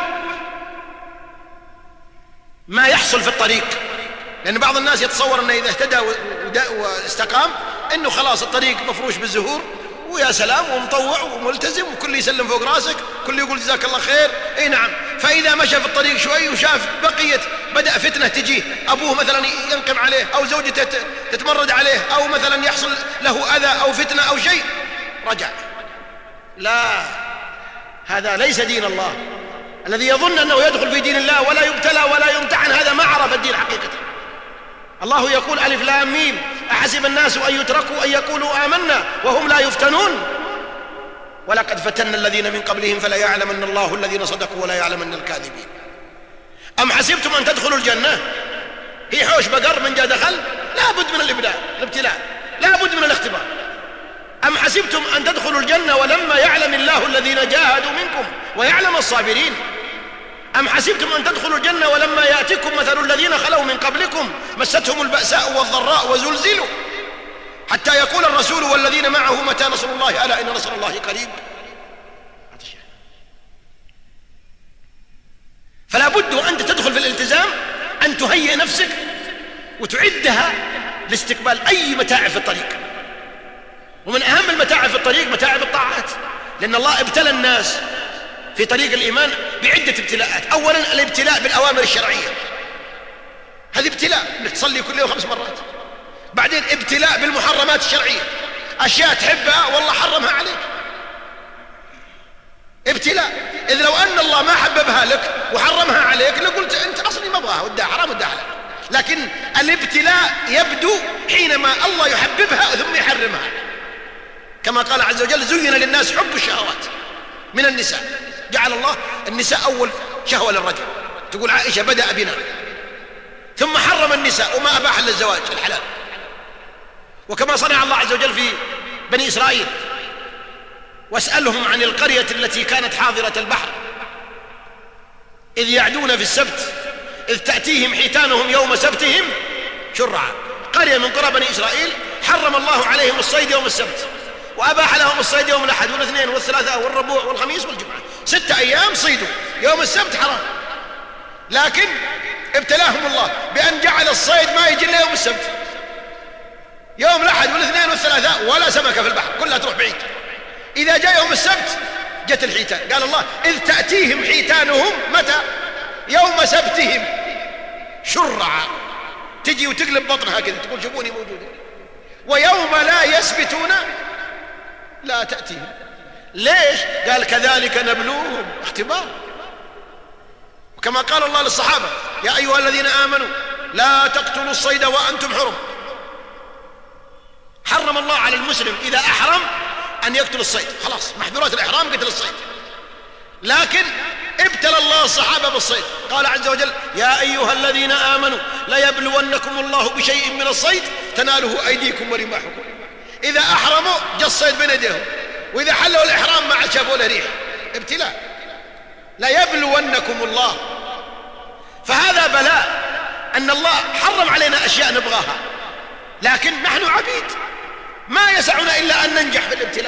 ما يحصل في الطريق، لأن بعض الناس يتصور أنه إذا اهتدى واستقام أنه خلاص الطريق مفروش بالزهور ويا سلام ومطوع وملتزم وكل يسلم فوق راسك، كل يقول جزاك الله خير. اي نعم. فإذا مشى في الطريق شوي وشاف بقية بدأ فتنة تجيه، أبوه مثلا ينقم عليه أو زوجته تتمرد عليه أو مثلا يحصل له أذى أو فتنة أو شيء، رجع. لا، هذا ليس دين الله. الذي يظن أنه يدخل في دين الله ولا يبتلى ولا يمتحن هذا ما عرف الدين حقيقة. الله يقول ألف لام ميم أحسب الناس أن يتركوا أن يقولوا آمنا وهم لا يفتنون ولقد فتنا الذين من قبلهم فلا يعلمن الله الذين صدقوا ولا يعلمن الكاذبين. أم حسبتم أن تدخلوا الجنة هي حوش بقر من جاء دخل؟ لا بد من الابتلاء، لا بد من الاختبار. أم حسبتم أن تدخلوا الجنة ولما يعلم الله الذين جاهدوا منكم ويعلم الصابرين. أم حسبتم أن تدخلوا الجنة ولما يأتكم مثل الذين خلوا من قبلكم مستهم البأساء والضراء وزلزلوا حتى يقول الرسول والذين معه متى نصر الله ألا إن نصر الله قريب. فلا بد أنت تدخل في الالتزام أن تهيئ نفسك وتعدها لاستقبال أي متاعب في الطريق. ومن أهم المتاعب في الطريق متاعب الطاعات، لأن الله ابتلى الناس في طريق الإيمان بعدة ابتلاءات. أولا الابتلاء بالأوامر الشرعية، هذه ابتلاء انك تصلي كل يوم 5 مرات. بعدين ابتلاء بالمحرمات الشرعية، أشياء تحبها والله حرمها عليك، ابتلاء. إذ لو أن الله ما حببها لك وحرمها عليك لقلت أنت أصلي ما أبغاها ودها حرام ودها حلال. لكن الابتلاء يبدو حينما الله يحببها ثم يحرمها، كما قال عز وجل زين للناس حب الشهوات من النساء، جعل الله النساء أول شهوة للرجل. تقول عائشة بدأ بنا ثم حرم النساء وما أباح للزواج الحلال. وكما صنع الله عز وجل في بني إسرائيل واسألهم عن القرية التي كانت حاضرة البحر إذ يعدون في السبت إذ تأتيهم حيتانهم يوم سبتهم شرعا. قرية من قرى بني إسرائيل حرم الله عليهم الصيد يوم السبت وأباح لهم الصيد يوم الأحد والاثنين والثلاثاء والربوع والخميس والجمعة، 6 أيام صيدوا، يوم السبت حرام. لكن ابتلاهم الله بأن جعل الصيد ما يجي إلا يوم السبت، يوم الأحد والاثنين والثلاثاء ولا سمكة في البحر كلها تروح بعيد. إذا جاء يوم السبت جت الحيتان، قال الله إذ تأتيهم حيتانهم متى؟ يوم سبتهم شرعا، تجي وتقلب بطنها كذا تقول شوفوني موجودة. ويوم لا يسبتون لا تأتيهم. ليش؟ قال كذلك نبلوهم، اختبار. وكما قال الله للصحابة يا أيها الذين آمنوا لا تقتلوا الصيد وأنتم حرم. حرم الله على المسلم إذا أحرم أن يقتل الصيد، خلاص محظورات الإحرام قتل الصيد. لكن ابتلى الله الصحابة بالصيد، قال عز وجل يا أيها الذين آمنوا ليبلونكم الله بشيء من الصيد تناله أيديكم ورماحكم. إذا أحرموا جاء الصيد بين يديهم، وإذا حلوا الإحرام ما عاد شافوا له ريح. ابتلاء، ليبلونكم الله. فهذا بلاء أن الله حرم علينا أشياء نبغاها، لكن نحن عبيد ما يسعنا إلا أن ننجح في الابتلاء.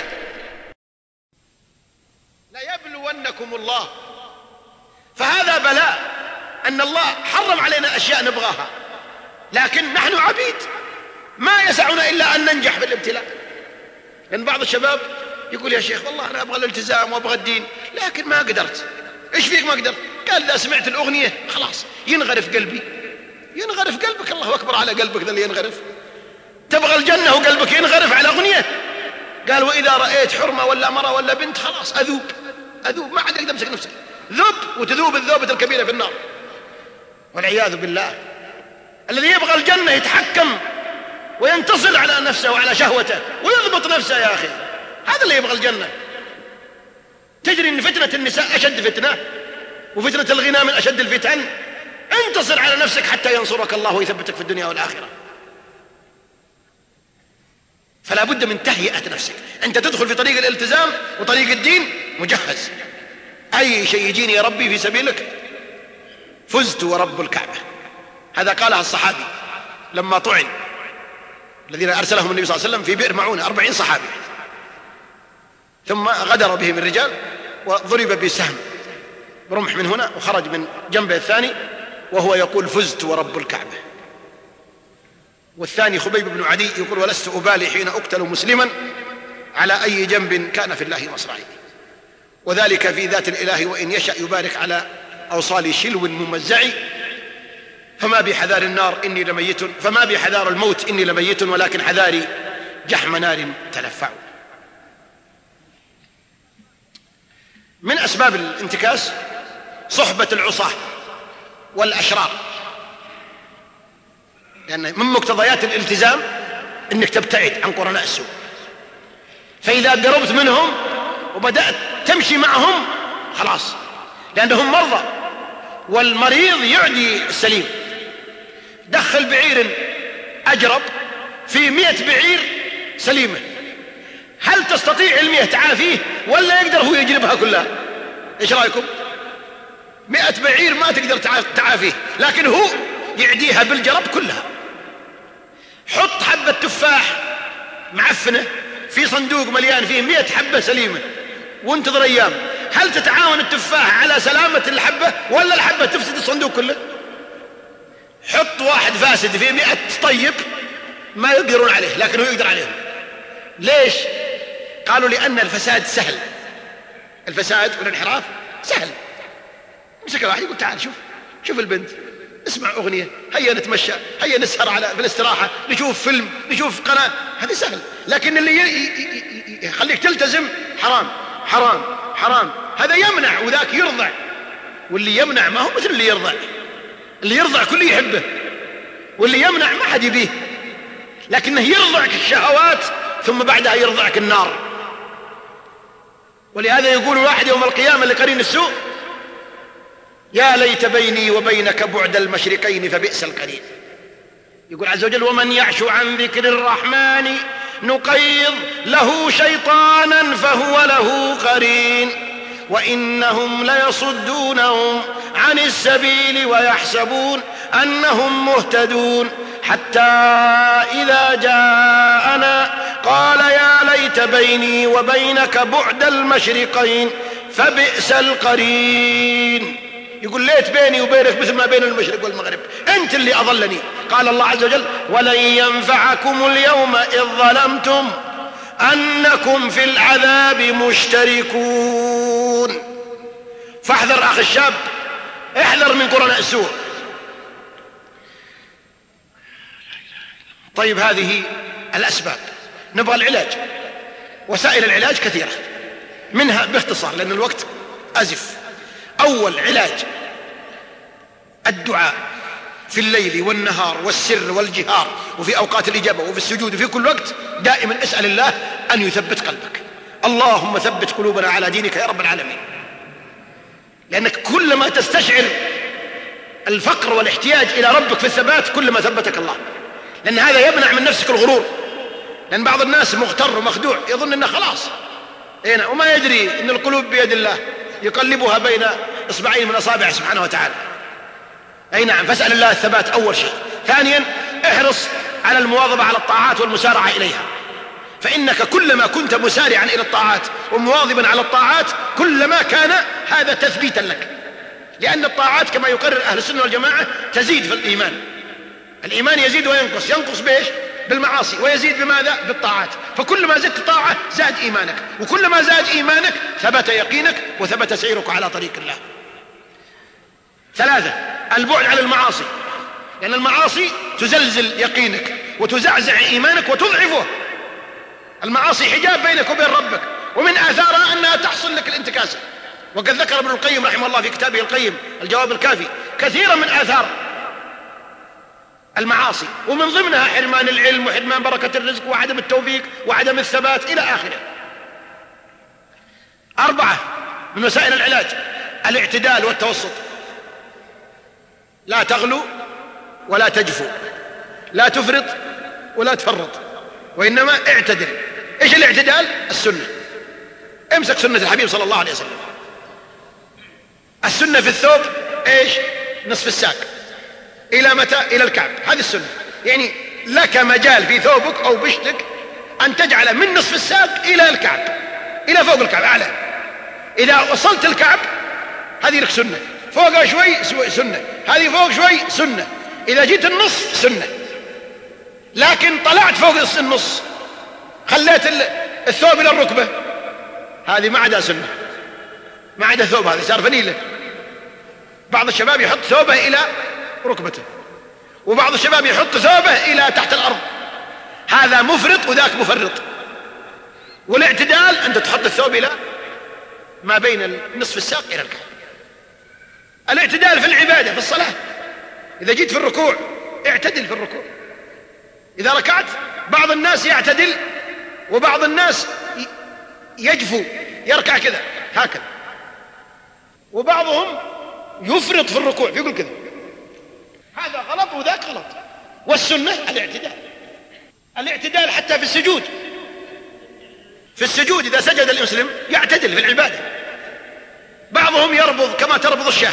ليبلونكم الله، فهذا بلاء أن الله حرم علينا أشياء نبغاها، لكن نحن عبيد ما يسعنا إلا أن ننجح في الابتلاء. لأن بعض الشباب يقول يا شيخ والله أنا أبغى الالتزام وأبغى الدين لكن ما قدرت. إيش فيك ما قدرت؟ قال إذا سمعت الأغنية خلاص ينغرف قلبي. ينغرف قلبك؟ الله أكبر على قلبك ذا اللي ينغرف. تبغى الجنة وقلبك ينغرف على أغنية؟ قال وإذا رأيت حرمة ولا مرة ولا بنت خلاص أذوب ما عاد أقدر أمسك نفسك. ذب وتذوب الذوبة الكبيرة في النار والعياذ بالله. الذي يبغى الجنة يتحكم وينتصر على نفسه وعلى شهوته ويضبط نفسه يا أخي، هذا اللي يبغى الجنة. تجري أن فتنة النساء أشد فتنة وفتنة الغنى من أشد الفتن. انتصر على نفسك حتى ينصرك الله ويثبتك في الدنيا والآخرة. فلا بد من تهيئة نفسك. أنت تدخل في طريق الالتزام وطريق الدين مجهز. أي شيء يجيني يا ربي في سبيلك فزت ورب الكعبة. هذا قالها الصحابي لما طعن الذين أرسلهم النبي صلى الله عليه وسلم في بئر معونة 40 صحابي، ثم غدر بهم الرجال وضرب بسهم برمح من هنا وخرج من جنبه الثاني وهو يقول فزت ورب الكعبة. والثاني خبيب بن عدي يقول ولست أبالي حين أقتل مسلما على أي جنب كان في الله مصرعي، وذلك في ذات الإله وإن يشأ يبارك على أوصال شلو ممزع. فما بي حذار النار إني لميت، فما بي حذار الموت إني لميت، ولكن حذاري جحم نار تلفع. من أسباب الانتكاس صحبة العصاة والأشرار، لأن من مقتضيات الالتزام أنك تبتعد عن قرناء السوء. فإذا قربت منهم وبدأت تمشي معهم خلاص، لأنهم مرضى والمريض يعدي السليم. دخل بعير أجرب في 100 بعير سليمة، هل تستطيع 100 تعافيه ولا يقدر هو يجربها كلها؟ إيش رأيكم؟ 100 بعير ما تقدر تعافيه لكن هو يعديها بالجرب كلها. حط حبة تفاح معفنة في صندوق مليان فيه 100 حبة سليمة وانتظر أيام، هل تتعاون التفاح على سلامة الحبة ولا الحبة تفسد الصندوق كله؟ حط واحد فاسد في 100 طيب ما يقدرون عليه لكن هو يقدر عليهم. ليش؟ قالوا لأن الفساد سهل. الفساد والانحراف سهل. مسك واحد يقول تعال شوف البنت، اسمع أغنية، هيا نتمشى، هيا نسهر في الاستراحة، نشوف فيلم، نشوف قناة، هذا سهل. لكن اللي يخليك تلتزم حرام حرام حرام، هذا يمنع وذاك يرضع. واللي يمنع ما هو مثل اللي يرضع. اللي يرضع كل يحبه، واللي يمنع ما حد يبيه، لكنه يرضعك الشهوات ثم بعدها يرضعك النار. ولهذا يقول واحد يوم القيامة لقرين السوء يا ليت بيني وبينك بعد المشرقين فبئس القرين. يقول عز وجل ومن يعش عن ذكر الرحمن نقيض له شيطانا فهو له قرين وإنهم ليصدونهم عن السبيل ويحسبون أنهم مهتدون حتى إذا جاءنا قال يا ليت بيني وبينك بعد المشرقين فبئس القرين. يقول ليت بيني وبينك مثل ما بين المشرق والمغرب، أنت اللي أضلني. قال الله عز وجل ولن ينفعكم اليوم إذ ظلمتم أنكم في العذاب مشتركون. فاحذر أخي الشاب، احذر من قرناء السوء. طيب هذه الأسباب. نبغى العلاج. وسائل العلاج كثيرة، منها باختصار لأن الوقت أزف. أول علاج الدعاء في الليل والنهار والسر والجهار وفي أوقات الإجابة وفي السجود وفي كل وقت. دائما اسأل الله أن يثبت قلبك. اللهم ثبت قلوبنا على دينك يا رب العالمين. لأنك كلما تستشعر الفقر والاحتياج إلى ربك في الثبات كلما ثبتك الله، لأن هذا يمنع من نفسك الغرور. لأن بعض الناس مغتر ومخدوع يظن أنه خلاص هنا وما يدري أن القلوب بيد الله يقلبها بين إصبعين من أصابعه سبحانه وتعالى. أي نعم. فاسأل الله الثبات أول شيء. ثانيا احرص على المواظبة على الطاعات والمسارعة إليها، فإنك كلما كنت مسارعا إلى الطاعات ومواظبا على الطاعات كلما كان هذا تثبيتا لك. لأن الطاعات كما يقرر أهل السنة والجماعة تزيد في الإيمان. الإيمان يزيد وينقص. ينقص بإيش؟ بالمعاصي ويزيد بماذا؟ بالطاعات. فكل ما زدت طاعة زاد إيمانك، وكل ما زاد إيمانك ثبت يقينك وثبت سيرك على طريق الله. 3 البعد عن المعاصي، لأن المعاصي تزلزل يقينك وتزعزع إيمانك وتضعفه. المعاصي حجاب بينك وبين ربك، ومن آثارها أنها تحصل لك الانتكاسة. وقد ذكر ابن القيم رحمه الله في كتابه القيم الجواب الكافي كثيرا من آثار المعاصي، ومن ضمنها حرمان العلم وحرمان بركة الرزق وعدم التوفيق وعدم الثبات إلى آخره. 4 من وسائل العلاج الاعتدال والتوسط. لا تغلو ولا تجفو، لا تفرط ولا تفرط، وإنما اعتدل. إيش الاعتدال؟ السنة. امسك سنة الحبيب صلى الله عليه وسلم. السنة في الثوب إيش؟ نصف الساق. إلى متى؟ إلى الكعب. هذه السنة. يعني لك مجال في ثوبك أو بشتك أن تجعل من نصف الساق إلى الكعب، إلى فوق الكعب أعلى. إذا وصلت الكعب هذه لك سنة، فوقها شوي سنة، هذه فوق شوي سنة. إذا جيت النصف سنة، لكن طلعت فوق النص خليت الثوب إلى الركبة، هذه ما عدا سنة، ما عدا ثوب، هذا صار فنيلة. بعض الشباب يحط ثوبه إلى ركبته، وبعض الشباب يحط ثوبه إلى تحت الأرض، هذا مفرط وذاك مفرط. والاعتدال أنت تحط الثوب إلى ما بين نصف الساق إلى الكعب. الاعتدال في العبادة في الصلاة، إذا جيت في الركوع اعتدل في الركوع. إذا ركعت بعض الناس يعتدل وبعض الناس يجفو يركع كذا هكذا، وبعضهم يفرط في الركوع يقول كذا، هذا غلط وذاك غلط. والسنة الاعتدال. الاعتدال حتى في السجود. في السجود إذا سجد المسلم يعتدل في العبادة. بعضهم يربض كما تربض الشاة،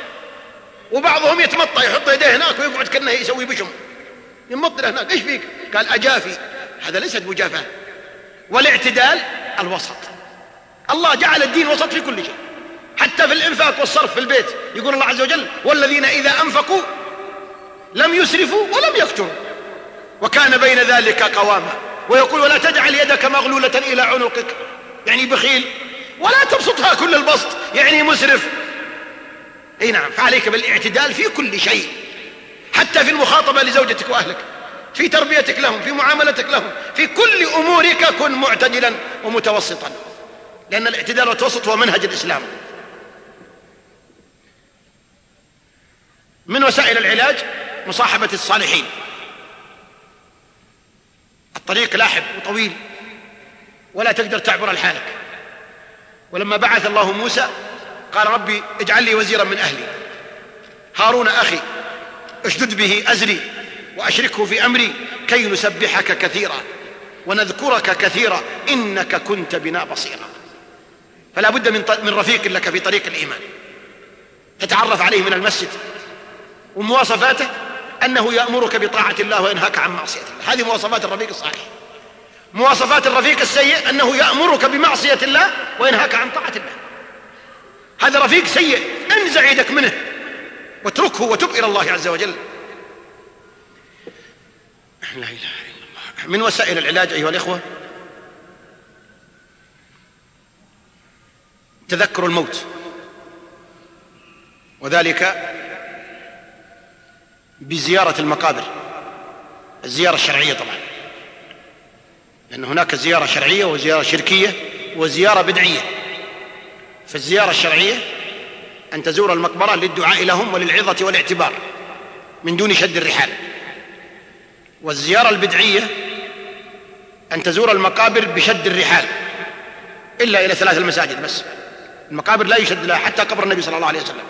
وبعضهم يتمطى يحط يديه هناك ويقعد كأنه يسوي بشم، يمط له هناك. ايش فيك؟ قال أجافي. هذا ليست مجافاة. والاعتدال الوسط. الله جعل الدين وسط في كل شيء، حتى في الإنفاق والصرف في البيت. يقول الله عز وجل: والذين إذا أنفقوا لم يسرفوا ولم يقتروا وكان بين ذلك قواما. ويقول: ولا تجعل يدك مغلولة إلى عنقك، يعني بخيل، ولا تبسطها كل البسط، يعني مسرف. اي نعم. فعليك بالاعتدال في كل شيء، حتى في المخاطبة لزوجتك وأهلك، في تربيتك لهم، في معاملتك لهم، في كل أمورك كن معتدلا ومتوسطا، لأن الاعتدال والتوسط هو منهج الإسلام. من وسائل العلاج مصاحبة الصالحين. الطريق لاحب وطويل ولا تقدر تعبر لحالك. ولما بعث الله موسى قال: ربي اجعل لي وزيرا من أهلي، هارون أخي اشدد به أزري وأشركه في أمري كي نسبحك كثيرا ونذكرك كثيرا إنك كنت بنا بصيرا. فلا بد من رفيق لك في طريق الإيمان تتعرف عليه من المسجد. ومواصفاته أنه يأمرك بطاعة الله وينهاك عن معصية الله. هذه مواصفات الرفيق الصالح. مواصفات الرفيق السيء أنه يأمرك بمعصية الله وينهاك عن طاعة الله. هذا رفيق سيء، انزع يدك منه واتركه وتب إلى الله عز وجل. لا إله إلا الله. من وسائل العلاج أيها الإخوة تذكر الموت، وذلك بزيارة المقابر، الزيارة الشرعية طبعا، لأن هناك زيارة شرعية وزيارة شركية وزيارة بدعية. فالزيارة الشرعية أن تزور المقبرة للدعاء لهم وللعظة والاعتبار من دون شد الرحال. والزيارة البدعية أن تزور المقابر بشد الرحال، إلا إلى 3 المساجد بس. المقابر لا يشد لها، حتى قبر النبي صلى الله عليه وسلم.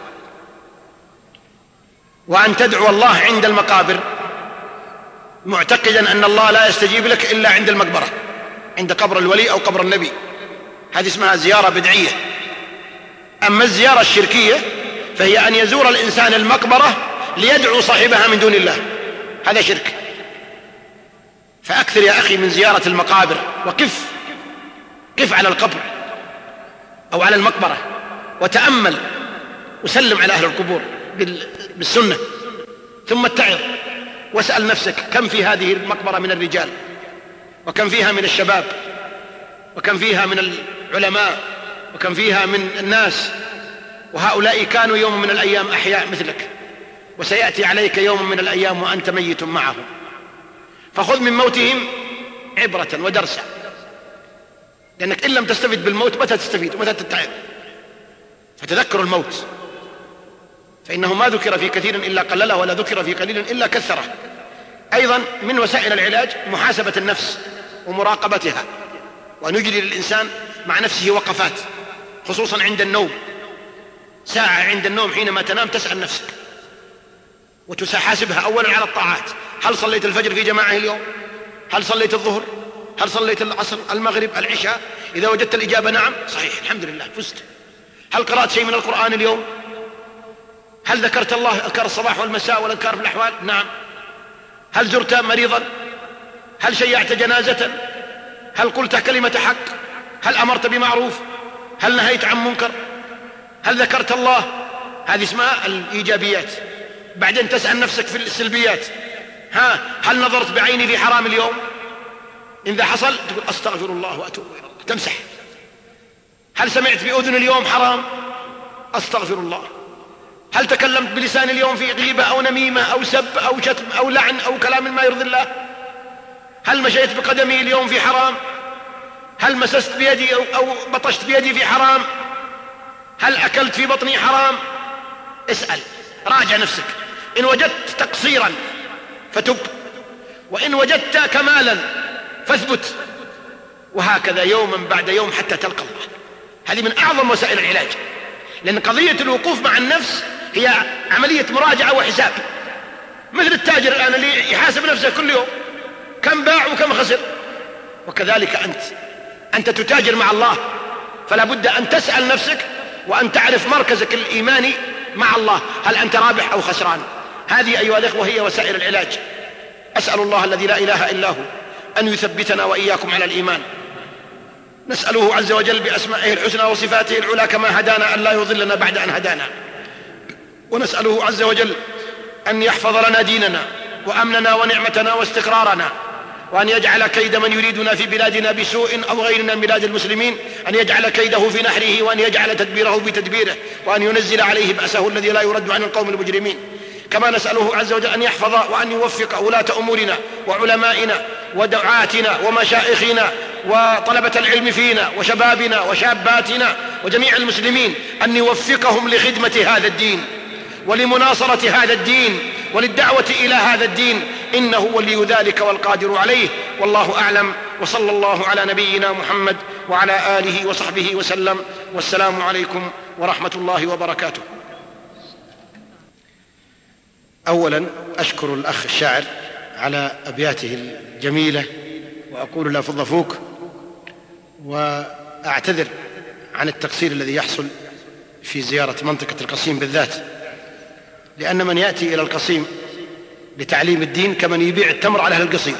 وأن تدعو الله عند المقابر معتقدا أن الله لا يستجيب لك إلا عند المقبرة، عند قبر الولي أو قبر النبي. هذه اسمها زيارة بدعية. أما الزيارة الشركية فهي أن يزور الإنسان المقبرة ليدعو صاحبها من دون الله، هذا شرك. فأكثر يا أخي من زيارة المقابر، قف على القبر أو على المقبرة وتأمل وسلم على أهل القبور بالسنة، ثم اتعظ واسأل نفسك كم في هذه المقبرة من الرجال، وكم فيها من الشباب، وكم فيها من العلماء، وكم فيها من الناس، وهؤلاء كانوا يوم من الأيام أحياء مثلك، وسيأتي عليك يوم من الأيام وأنت ميت معهم. فخذ من موتهم عبرة ودرسا، لأنك إن لم تستفد بالموت متى تستفيد ومتى تتعب؟ فتذكروا الموت، فإنه ما ذكر في كثير إلا قلله، ولا ذكر في قليل إلا كثره. أيضا من وسائل العلاج محاسبة النفس ومراقبتها، وأن يجري للإنسان مع نفسه وقفات، خصوصا عند النوم، ساعة عند النوم حينما تنام تسأل نفسك وتحاسبها أولا على الطاعات. هل صليت الفجر في جماعة اليوم؟ هل صليت الظهر؟ هل صليت العصر، المغرب، العشاء؟ إذا وجدت الإجابة نعم صحيح الحمد لله فزت. هل قرأت شيء من القرآن اليوم؟ هل ذكرت الله أذكار الصباح والمساء والأذكار في الأحوال؟ نعم. هل زرت مريضا؟ هل شيعت جنازة؟ هل قلت كلمة حق؟ هل أمرت بمعروف؟ هل نهيت عن منكر؟ هل ذكرت الله؟ هذه اسمها الإيجابيات. بعدين تسأل نفسك في السلبيات، هل نظرت بعيني في حرام اليوم؟ إذا حصل تقول أستغفر الله وأتوب إلى الله، تمسح. هل سمعت بأذن اليوم حرام؟ أستغفر الله. هل تكلمت بلسان اليوم في غيبة أو نميمة أو سب أو شتم أو لعن أو كلام ما يرضي الله؟ هل مشيت بقدمي اليوم في حرام؟ هل مسست بيدي أو بطشت بيدي في حرام؟ هل أكلت في بطني حرام؟ اسأل، راجع نفسك. إن وجدت تقصيرا فتب، وإن وجدت كمالا فاثبت، وهكذا يوما بعد يوم حتى تلقى الله. هذه من أعظم وسائل العلاج، لأن قضية الوقوف مع النفس هي عملية مراجعة وحساب، مثل التاجر الآن اللي يحاسب نفسه كل يوم كم باع وكم خسر. وكذلك أنت تتاجر مع الله، فلا بد أن تسأل نفسك وأن تعرف مركزك الإيماني مع الله، هل أنت رابح أو خسران؟ هذه أيها الإخوة هي وسائل العلاج. أسأل الله الذي لا إله إلا هو أن يثبتنا وإياكم على الإيمان. نسأله عز وجل بأسمائه الحسنى وصفاته العلى كما هدانا أن لا يضلنا بعد أن هدانا، ونسأله عز وجل أن يحفظ لنا ديننا وأمننا ونعمتنا واستقرارنا، وأن يجعل كيد من يريدنا في بلادنا بسوء أو غيرنا من بلاد المسلمين أن يجعل كيده في نحره، وأن يجعل تدبيره بتدبيره، وأن ينزل عليه بأسه الذي لا يرد عن القوم المجرمين. كما نسأله عز وجل أن يحفظ وأن يوفق ولاة أمورنا وعلمائنا ودعاتنا ومشائخنا وطلبة العلم فينا وشبابنا وشاباتنا وجميع المسلمين، أن يوفقهم لخدمة هذا الدين ولمناصرة هذا الدين وللدعوة إلى هذا الدين، إنه ولي ذلك والقادر عليه. والله أعلم، وصلى الله على نبينا محمد وعلى آله وصحبه وسلم، والسلام عليكم ورحمة الله وبركاته. أولا أشكر الأخ الشاعر على أبياته الجميلة، وأقول لا فض فوق، وأعتذر عن التقصير الذي يحصل في زيارة منطقة القصيم بالذات، لأن من يأتي إلى القصيم لتعليم الدين كمن يبيع التمر على أهل القصيم.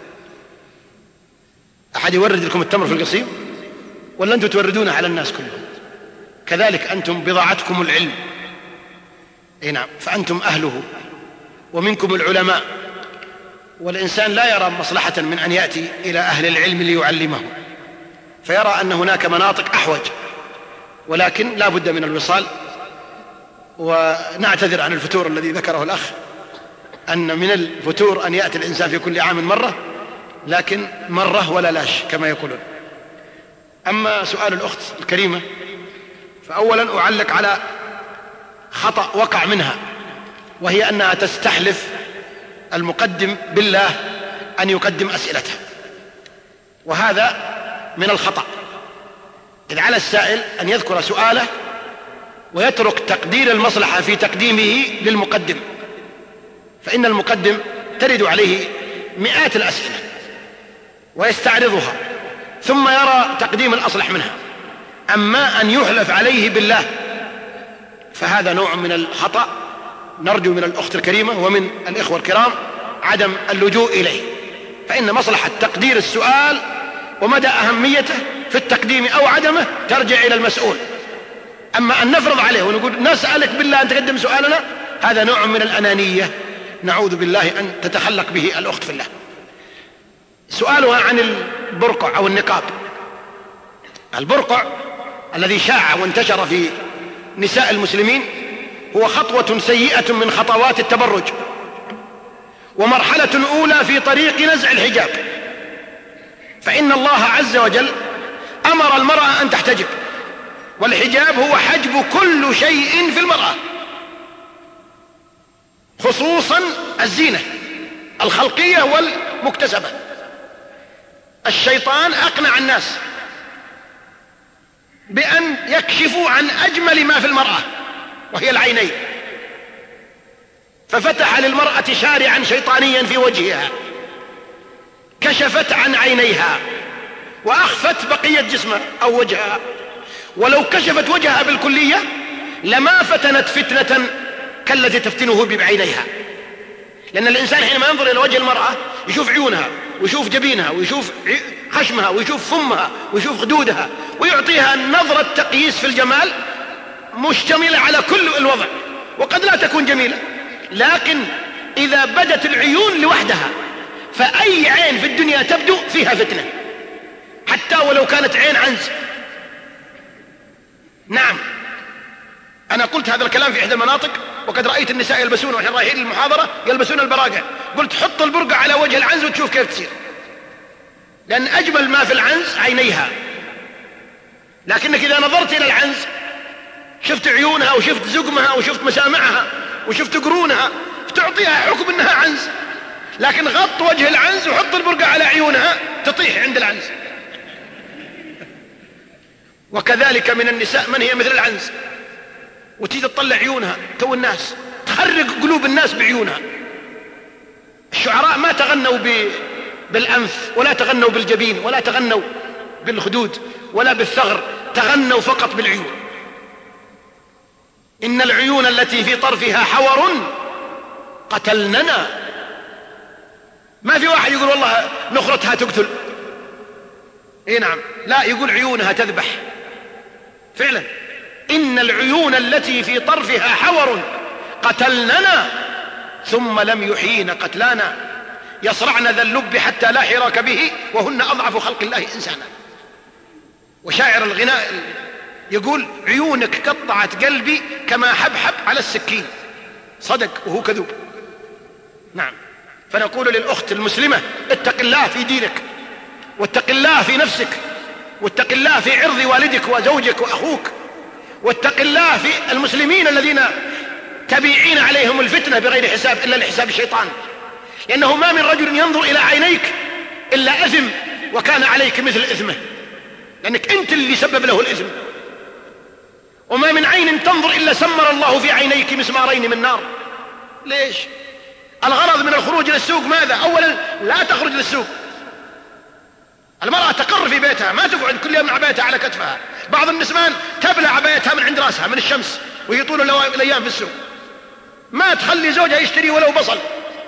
أحد يورد لكم التمر في القصيم ولا أنتم توردونه على الناس كلهم؟ كذلك أنتم بضاعتكم العلم، أي نعم، فأنتم أهله ومنكم العلماء، والإنسان لا يرى مصلحة من أن يأتي إلى أهل العلم ليعلمه، فيرى أن هناك مناطق أحوج، ولكن لا بد من الوصال. ونعتذر عن الفتور الذي ذكره الأخ، أن من الفتور أن يأتي الإنسان في كل عام مرة، لكن مرة ولا لاش كما يقولون. أما سؤال الأخت الكريمة، فأولا أعلق على خطأ وقع منها، وهي أنها تستحلف المقدم بالله أن يقدم أسئلتها، وهذا من الخطأ. إذ على السائل أن يذكر سؤاله ويترك تقدير المصلحة في تقديمه للمقدم، فإن المقدم ترد عليه مئات الأسئلة ويستعرضها ثم يرى تقديم الأصلح منها. أما أن يحلف عليه بالله فهذا نوع من الخطأ، نرجو من الأخت الكريمة ومن الإخوة الكرام عدم اللجوء إليه، فإن مصلحة تقدير السؤال ومدى أهميته في التقديم أو عدمه ترجع إلى المسؤول. أما أن نفرض عليه ونقول نسألك بالله أن تقدم سؤالنا، هذا نوع من الأنانية نعوذ بالله أن تتخلق به الأخت في الله. سؤالها عن البرقع أو النقاب. البرقع الذي شاع وانتشر في نساء المسلمين هو خطوة سيئة من خطوات التبرج، ومرحلة أولى في طريق نزع الحجاب، فإن الله عز وجل أمر المرأة أن تحتجب، والحجاب هو حجب كل شيء في المرأة، خصوصا الزينة الخلقية والمكتسبة. الشيطان أقنع الناس بأن يكشفوا عن أجمل ما في المرأة وهي العينين، ففتح للمرأة شارعا شيطانيا في وجهها، كشفت عن عينيها وأخفت بقية جسمها أو وجهها، ولو كشفت وجهها بالكلية لما فتنت فتنة كالتي تفتنه بعينيها، لأن الإنسان حينما ينظر إلى وجه المرأة يشوف عيونها ويشوف جبينها ويشوف خشمها ويشوف فمها ويشوف خدودها، ويعطيها نظرة تقييس في الجمال مشتملة على كل الوضع، وقد لا تكون جميلة، لكن إذا بدت العيون لوحدها فأي عين في الدنيا تبدو فيها فتنة، حتى ولو كانت عين عنز. نعم، أنا قلت هذا الكلام في إحدى المناطق، وقد رأيت النساء يلبسون وإحنا رايحين للمحاضرة يلبسون البراقع، قلت حط البرقع على وجه العنز وتشوف كيف تصير، لأن أجمل ما في العنز عينيها، لكنك إذا نظرت إلى العنز شفت عيونها وشفت زقمها وشفت مسامعها وشفت قرونها، تعطيها حكم أنها عنز، لكن غط وجه العنز وحط البرقع على عيونها تطيح عند العنز. وكذلك من النساء من هي مثل العنز، وتيجي تطلع عيونها تو الناس، تخرق قلوب الناس بعيونها. الشعراء ما تغنوا بالأنف، ولا تغنوا بالجبين، ولا تغنوا بالخدود، ولا بالثغر، تغنوا فقط بالعيون. إن العيون التي في طرفها حور قتلننا. ما في واحد يقول والله نخرتها تقتل، اي نعم، لا، يقول عيونها تذبح فعلا. إن العيون التي في طرفها حور قتلننا ثم لم يحيين قتلانا، يصرعن ذا اللب حتى لا حراك به وهن أضعف خلق الله إنسانا. وشاعر الغناء يقول عيونك قطعت قلبي كما حبحب على السكين. صدق وهو كذوب. نعم، فنقول للأخت المسلمة اتق الله في دينك، واتق الله في نفسك، واتق الله في عرض والدك وزوجك وأخوك، واتق الله في المسلمين الذين تبيعين عليهم الفتنة بغير حساب إلا لحساب الشيطان، لأنه ما من رجل ينظر إلى عينيك إلا أثم وكان عليك مثل إثمه، لأنك أنت اللي سبب له الإثم. وما من عين تنظر إلا سمر الله في عينيك مسمارين من نار. ليش؟ الغرض من الخروج للسوق ماذا؟ أولا لا تخرج للسوق، المرأة تقر في بيتها، ما تقعد كل يوم عبايتها على كتفها. بعض النسوان تبلع عبايتها من عند راسها من الشمس ويطول الأيام في السوق، ما تخلي زوجها يشتري ولو بصل،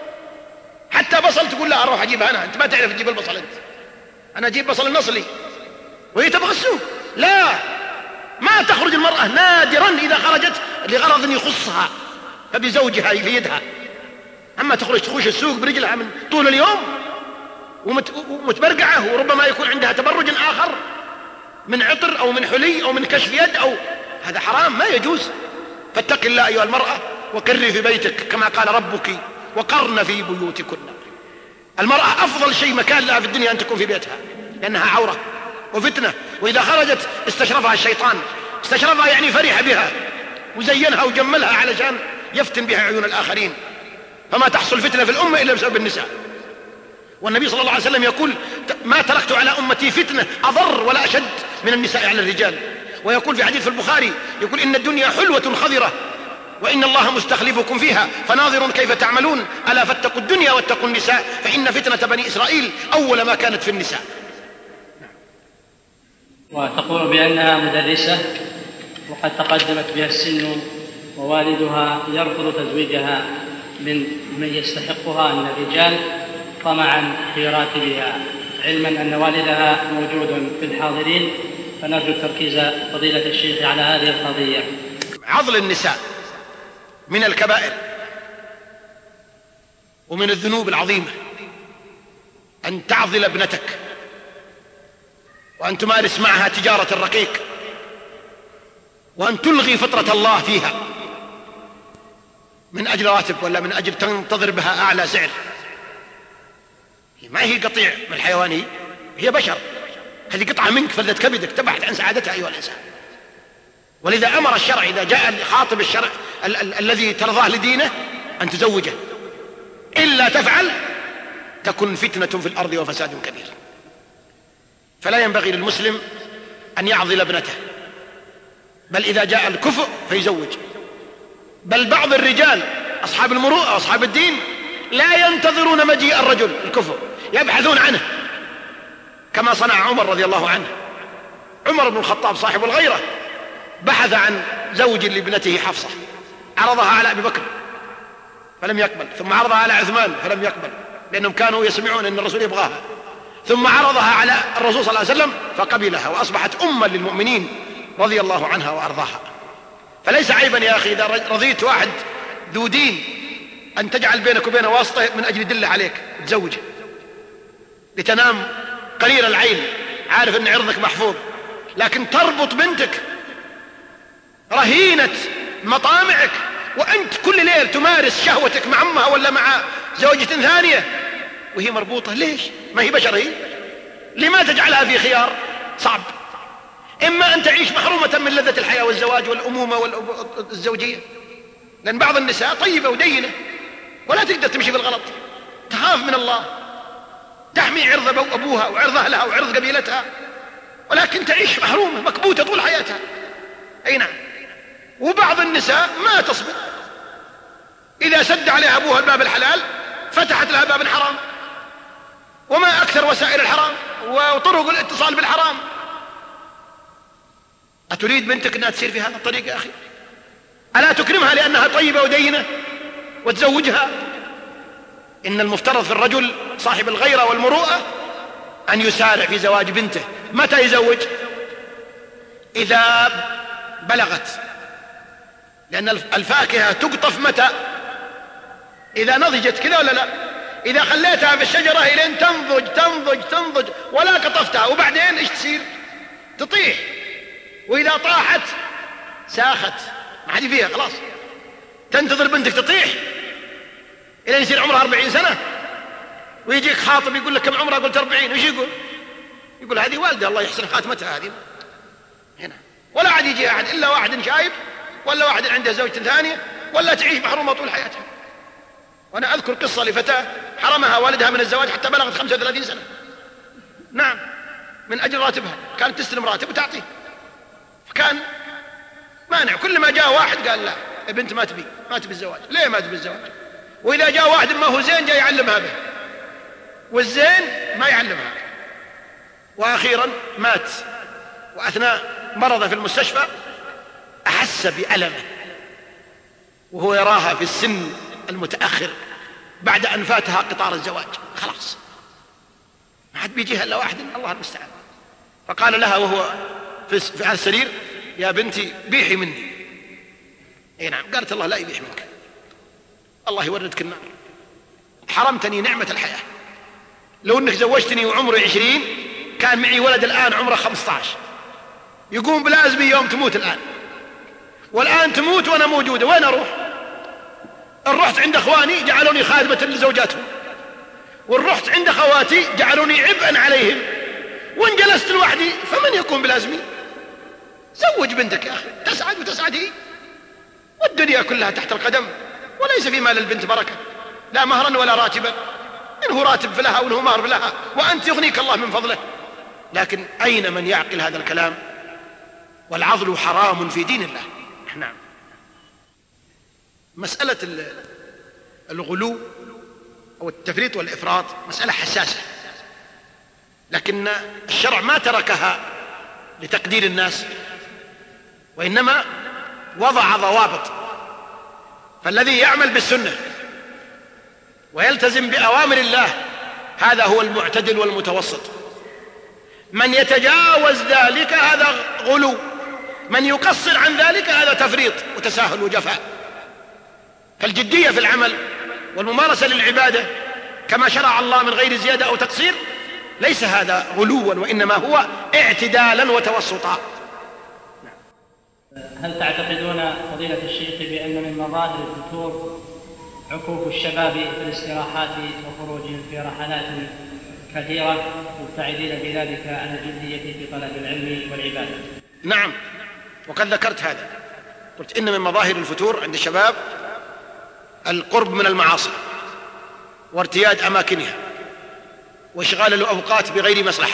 حتى بصل تقول لا أروح أجيبها أنا، أنت ما تعرف تجيب البصل، أنا أجيب بصل النصلي، وهي تبغى السوق. لا، ما تخرج المرأة نادرا إذا خرجت لغرض يخصها فبزوجها في يدها، أما تخش السوق برجلها من طول اليوم ومتبرقعة، وربما يكون عندها تبرج آخر من عطر أو من حلي أو من كشف يد، أو هذا حرام ما يجوز. فاتق الله أيها المرأة وكري في بيتك كما قال ربك وقرن في بيوتكن. المرأة أفضل شيء مكان لها في الدنيا أن تكون في بيتها، لأنها عورة وفتنة، وإذا خرجت استشرفها الشيطان، استشرفها يعني فرح بها وزينها وجملها علشان يفتن بها عيون الآخرين، فما تحصل فتنة في الأمة إلا بسبب النساء. والنبي صلى الله عليه وسلم يقول ما تركت على أمتي فتنة أضر ولا أشد من النساء على الرجال. ويقول في حديث في البخاري يقول إن الدنيا حلوة خضرة وإن الله مستخلفكم فيها فناظر كيف تعملون ألا فاتقوا الدنيا واتقوا النساء فإن فتنة بني إسرائيل أول ما كانت في النساء. وتقول بأنها مدرسة وقد تقدمت بها السن ووالدها يرفض تزويجها من يستحقها من الرجال طمعا في راتبها، علما أن والدها موجود في الحاضرين، فنرجو تركيز فضيلة الشيخ على هذه القضية. عضل النساء من الكبائر، ومن الذنوب العظيمة أن تعضل ابنتك وأن تمارس معها تجارة الرقيق وأن تلغي فطرة الله فيها من أجل راتب ولا من أجل تنتظر بها أعلى سعر. ما هي قطيع من الحيوان، هي بشر، هذه قطعة منك، فلذة كبدك، تبحث عن سعادتها أيها الإنسان. ولذا أمر الشرع إذا جاء خاطب الشرع الذي ترضاه لدينه أن تزوجه، إلا تفعل تكن فتنة في الأرض وفساد كبير. فلا ينبغي للمسلم أن يعضل ابنته، بل إذا جاء الكفء فيزوج. بل بعض الرجال أصحاب المروءة وأصحاب الدين لا ينتظرون مجيء الرجل الكفء، يبحثون عنه، كما صنع عمر رضي الله عنه. عمر بن الخطاب صاحب الغيرة بحث عن زوج لابنته حفصة، عرضها على أبي بكر فلم يقبل، ثم عرضها على عثمان فلم يقبل، لأنهم كانوا يسمعون أن الرسول يبغاها، ثم عرضها على الرسول صلى الله عليه وسلم فقبلها، وأصبحت أما للمؤمنين رضي الله عنها وأرضاها. فليس عيبا يا أخي إذا رضيت واحد ذو دين أن تجعل بينك وبينه واسطة من أجل يدل عليك تزوجه، لتنام قرير العين عارف أن عرضك محفوظ. لكن تربط بنتك رهينة مطامعك وأنت كل ليل تمارس شهوتك مع أمها ولا مع زوجة ثانية وهي مربوطة، ليش؟ ما هي بشر هي؟ لما تجعلها في خيار صعب؟ إما أن تعيش محرومة من لذة الحياة والزواج والأمومة والزوجية، لأن بعض النساء طيبة ودينة ولا تقدر تمشي بالغلط، تخاف من الله، تحمي عرض أبوها وعرض أهلها وعرض قبيلتها، ولكن تعيش محرومة مكبوتة طول حياتها. أي نعم. وبعض النساء ما تصبر، إذا سد عليها أبوها الباب الحلال فتحت لها باب الحرام، وما أكثر وسائل الحرام وطرق الاتصال بالحرام. أتريد بنتك أنها تسير في هذا الطريق يا أخي؟ ألا تكرمها لأنها طيبة ودينة وتزوجها؟ إن المفترض في الرجل صاحب الغيرة والمروءة أن يسارع في زواج بنته. متى يزوج؟ إذا بلغت، لأن الفاكهة تقطف متى؟ إذا نضجت، كذا ولا لا؟ إذا خليتها في الشجرة إلين تنضج تنضج تنضج ولا قطفتها، وبعدين إيش تصير؟ تطيح، وإذا طاحت ساخت ما عاد فيها خلاص. تنتظر بنتك تطيح إلين يصير عمرها 40 سنة، ويجيك خاطب يقول لك كم عمرها؟ قلت 40. وش يقول؟ يقول هذه والدة الله يحسن خاتمتها هذه هنا. ولا عاد يجي أحد إلا واحد شايب ولا واحد عنده زوجة ثانية، ولا تعيش محرومة طول حياتها. وأنا أذكر قصة لفتاة حرمها والدها من الزواج حتى بلغت 35 سنة، نعم، من أجل راتبها، كانت تستلم راتب وتعطيه، فكان مانع. كل ما جاء واحد قال لا يا بنت ما تبي الزواج. ليه ما تبي الزواج؟ وإذا جاء واحد ما هو زين جاء يعلمها به، والزين ما يعلمها. وأخيرا مات، وأثناء مرضه في المستشفى أحس بألمه وهو يراها في السن المتأخر بعد أن فاتها قطار الزواج، خلاص ما حد بيجيها إلا واحد، الله المستعان. فقال لها وهو في السرير يا بنتي بيحي مني. اي نعم. قالت الله لا يبيح منك، الله يوردك النار، حرمتني نعمة الحياة. لو انك زوجتني وعمري 20 كان معي ولد الآن عمره 15، يقوم بلازمي يوم تموت الآن، والآن تموت وأنا موجودة، وين أروح؟ إن رحت عند أخواني جعلوني خادمة لزوجاتهم، وإن رحت عند أخواتي جعلوني عبئا عليهم، وإن جلست لوحدي فمن يكون بلازمي؟ زوج بنتك يا أخي تسعد وتسعد هي، والدنيا كلها تحت القدم، وليس في مال البنت بركة، لا مهرا ولا راتبا، إنه راتب فلها وإنه مهر فلها، وأنت يغنيك الله من فضله. لكن أين من يعقل هذا الكلام؟ والعضل حرام في دين الله. نعم. مسألة الغلو أو التفريط والإفراط مسألة حساسة، لكن الشرع ما تركها لتقدير الناس، وإنما وضع ضوابط. فالذي يعمل بالسنة ويلتزم بأوامر الله هذا هو المعتدل والمتوسط. من يتجاوز ذلك هذا غلو، من يقصر عن ذلك هذا تفريط وتساهل وجفاء. فالجدية في العمل والممارسة للعبادة كما شرع الله من غير زيادة أو تقصير، ليس هذا غلوا، وإنما هو اعتدالا وتوسطا. هل تعتقدون فضيلة الشيخ بأن من مظاهر الفتور عكوف الشباب في الاستراحات وخروجهم في رحلات كثيرة مبتعدين بذلك عن الجدية في طلب العلم والعبادة؟ نعم، وقد ذكرت هذا، قلت إن من مظاهر الفتور عند الشباب القرب من المعاصي وارتياد أماكنها وإشغال الأوقات بغير مصلحة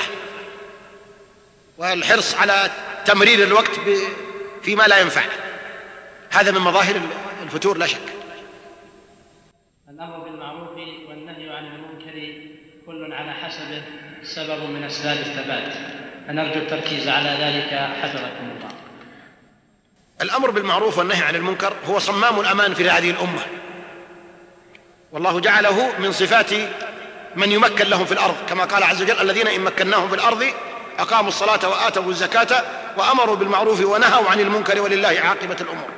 والحرص على تمرير الوقت فيما لا ينفع. هذا من مظاهر الفتور لا شك. الأمر بالمعروف والنهي عن المنكر كل على حسبه سبب من أسباب الثبات، فنرجو التركيز على ذلك حفظكم الله. الأمر بالمعروف والنهي عن المنكر هو صمام الأمان في هذه الأمة، والله جعله من صفات من يمكن لهم في الأرض، كما قال عز وجل: الذين إن مكناهم في الأرض أقاموا الصلاة وآتوا الزكاة وأمروا بالمعروف ونهوا عن المنكر ولله عاقبة الأمور.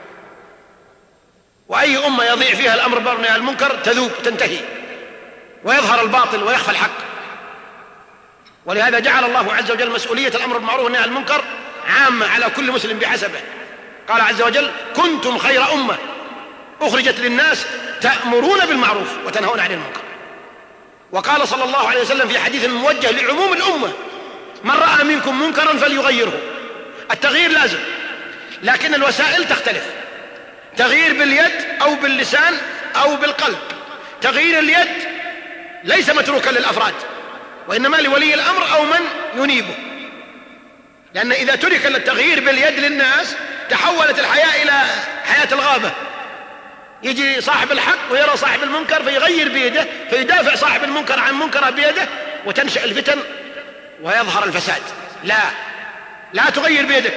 وأي أمة يضيع فيها الأمر بالنهي عن المنكر تذوب تنتهي ويظهر الباطل ويخفى الحق. ولهذا جعل الله عز وجل مسؤولية الأمر بالمعروف والنهي عن المنكر عامة على كل مسلم بحسبه. قال عز وجل: كنتم خير أمة أخرجت للناس تأمرون بالمعروف وتنهون عن المنكر. وقال صلى الله عليه وسلم في حديث موجه لعموم الأمة: من رأى منكم منكرا فليغيره. التغيير لازم، لكن الوسائل تختلف، تغيير باليد أو باللسان أو بالقلب. تغيير اليد ليس متروكا للأفراد، وإنما لولي الأمر أو من ينيبه، لأن إذا ترك التغيير باليد للناس تحولت الحياة إلى حياة الغابة. يجي صاحب الحق ويرى صاحب المنكر فيغير بيده، فيدافع صاحب المنكر عن منكره بيده، وتنشأ الفتن ويظهر الفساد. لا تغير بيدك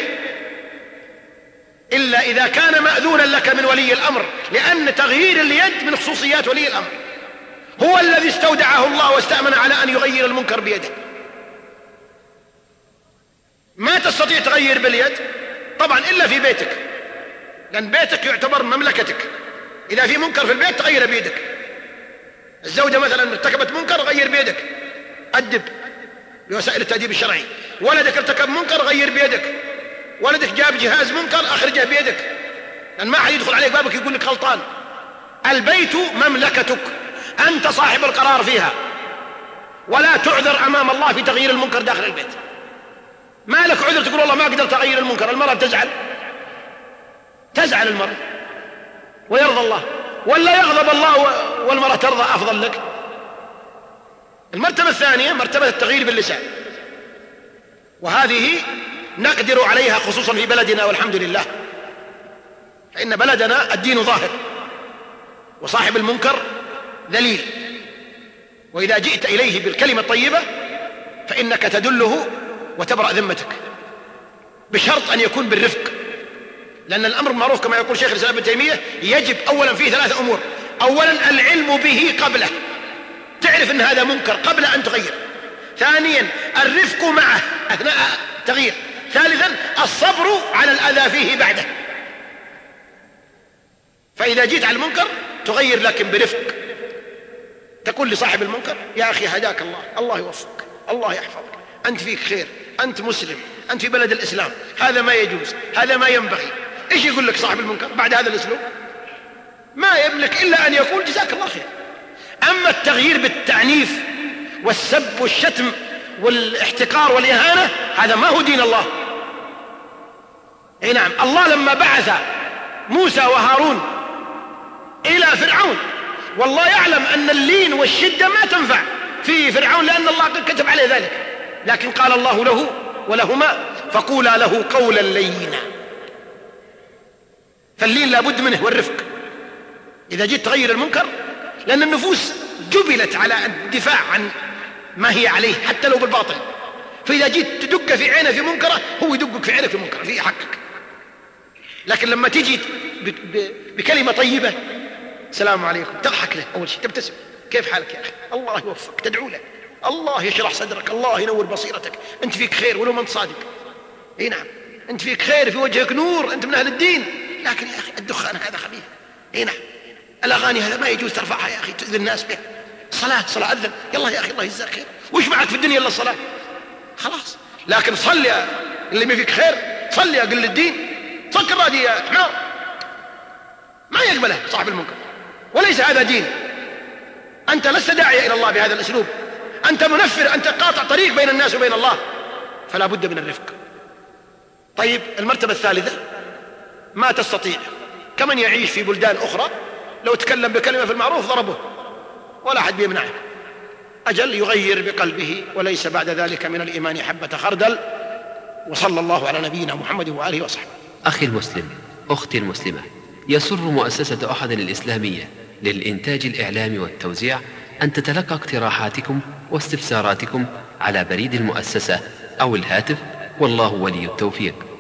إلا إذا كان مأذونا لك من ولي الأمر، لأن تغيير اليد من خصوصيات ولي الأمر، هو الذي استودعه الله واستأمن على أن يغير المنكر بيده. ما تستطيع تغير باليد طبعا إلا في بيتك، لأن بيتك يعتبر مملكتك. إذا في منكر في البيت تغير بيدك. الزوجة مثلا ارتكبت منكر غير بيدك، أدب بوسائل التأديب الشرعي. ولدك ارتكب منكر غير بيدك. ولدك جاب جهاز منكر أخرجه بيدك، لأن ما حد يدخل عليك بابك يقول لك غلطان. البيت مملكتك، أنت صاحب القرار فيها، ولا تعذر أمام الله في تغيير المنكر داخل البيت. ما لك عذر تقول والله ما قدرت أغير المنكر. المرأة تزعل المرأة ويرضى الله، ولا يغضب الله والمرأة ترضى أفضل لك. المرتبة الثانية مرتبة التغيير باللسان، وهذه نقدر عليها خصوصا في بلدنا والحمد لله، فإن بلدنا الدين ظاهر وصاحب المنكر ذليل، وإذا جئت إليه بالكلمة الطيبة فإنك تدله وتبرأ ذمتك، بشرط أن يكون بالرفق. لأن الأمر بالمعروف كما يقول شيخ الإسلام ابن تيمية يجب أولا فيه 3 أمور: أولا العلم به قبله، تعرف أن هذا منكر قبل أن تغير. ثانيا الرفق معه أثناء تغيير. ثالثا الصبر على الأذى فيه بعده. فإذا جيت على المنكر تغير لكن برفق، تقول لصاحب المنكر: يا أخي هداك الله، الله يوفقك، الله يحفظك، أنت فيك خير، أنت مسلم، أنت في بلد الإسلام، هذا ما يجوز، هذا ما ينبغي. إيش يقول لك صاحب المنكر بعد هذا الأسلوب؟ ما يملك إلا أن يقول جزاك الله خير. أما التغيير بالتعنيف والسب والشتم والاحتقار والإهانة هذا ما هو دين الله. نعم، الله لما بعث موسى وهارون إلى فرعون والله يعلم أن اللين والشدة ما تنفع في فرعون، لأن الله قد كتب عليه ذلك، لكن قال الله له ولهما: فقولا له قولا لينا. فاللين لابد منه والرفق إذا جيت تغير المنكر، لأن النفوس جبلت على الدفاع عن ما هي عليه حتى لو بالباطل. فإذا جيت تدق في عينه في منكره هو يدقك في عينك في منكره في حقك. لكن لما تجي بكلمة طيبة: السلام عليكم، تضحك له أول شيء، تبتسم، كيف حالك يا أخي، الله يوفقك، تدعو له، الله يشرح صدرك، الله ينور بصيرتك، أنت فيك خير ولو ما أنت صادق. نعم، أنت فيك خير، في وجهك نور، أنت من أهل الدين، لكن يا أخي الدخان هذا خبيث. نعم، الأغاني هذا ما يجوز ترفعها يا أخي، تؤذي الناس به. صلاة أذن، يلا يا أخي الله يجزاك خير، وش معك في الدنيا إلا الصلاة؟ خلاص. لكن صل يا اللي ما فيك خير، صل يا قل الدين، صك الرادي يا حمار، ما يقبله صاحب المنكر، وليس هذا دين. أنت لست داعية إلى الله بهذا الأسلوب، أنت منفر، أنت قاطع طريق بين الناس وبين الله، فلا بد من الرفق. طيب المرتبة الثالثة، ما تستطيع كمن يعيش في بلدان أخرى لو تكلم بكلمة في المعروف ضربه ولا أحد بيمنعه، أجل يغير بقلبه، وليس بعد ذلك من الإيمان حبة خردل. وصلى الله على نبينا محمد وآله وصحبه. أخي المسلم، أختي المسلمة، يسر مؤسسة أحد الإسلامية للإنتاج الإعلامي والتوزيع أن تتلقى اقتراحاتكم واستفساراتكم على بريد المؤسسة أو الهاتف، والله ولي التوفيق.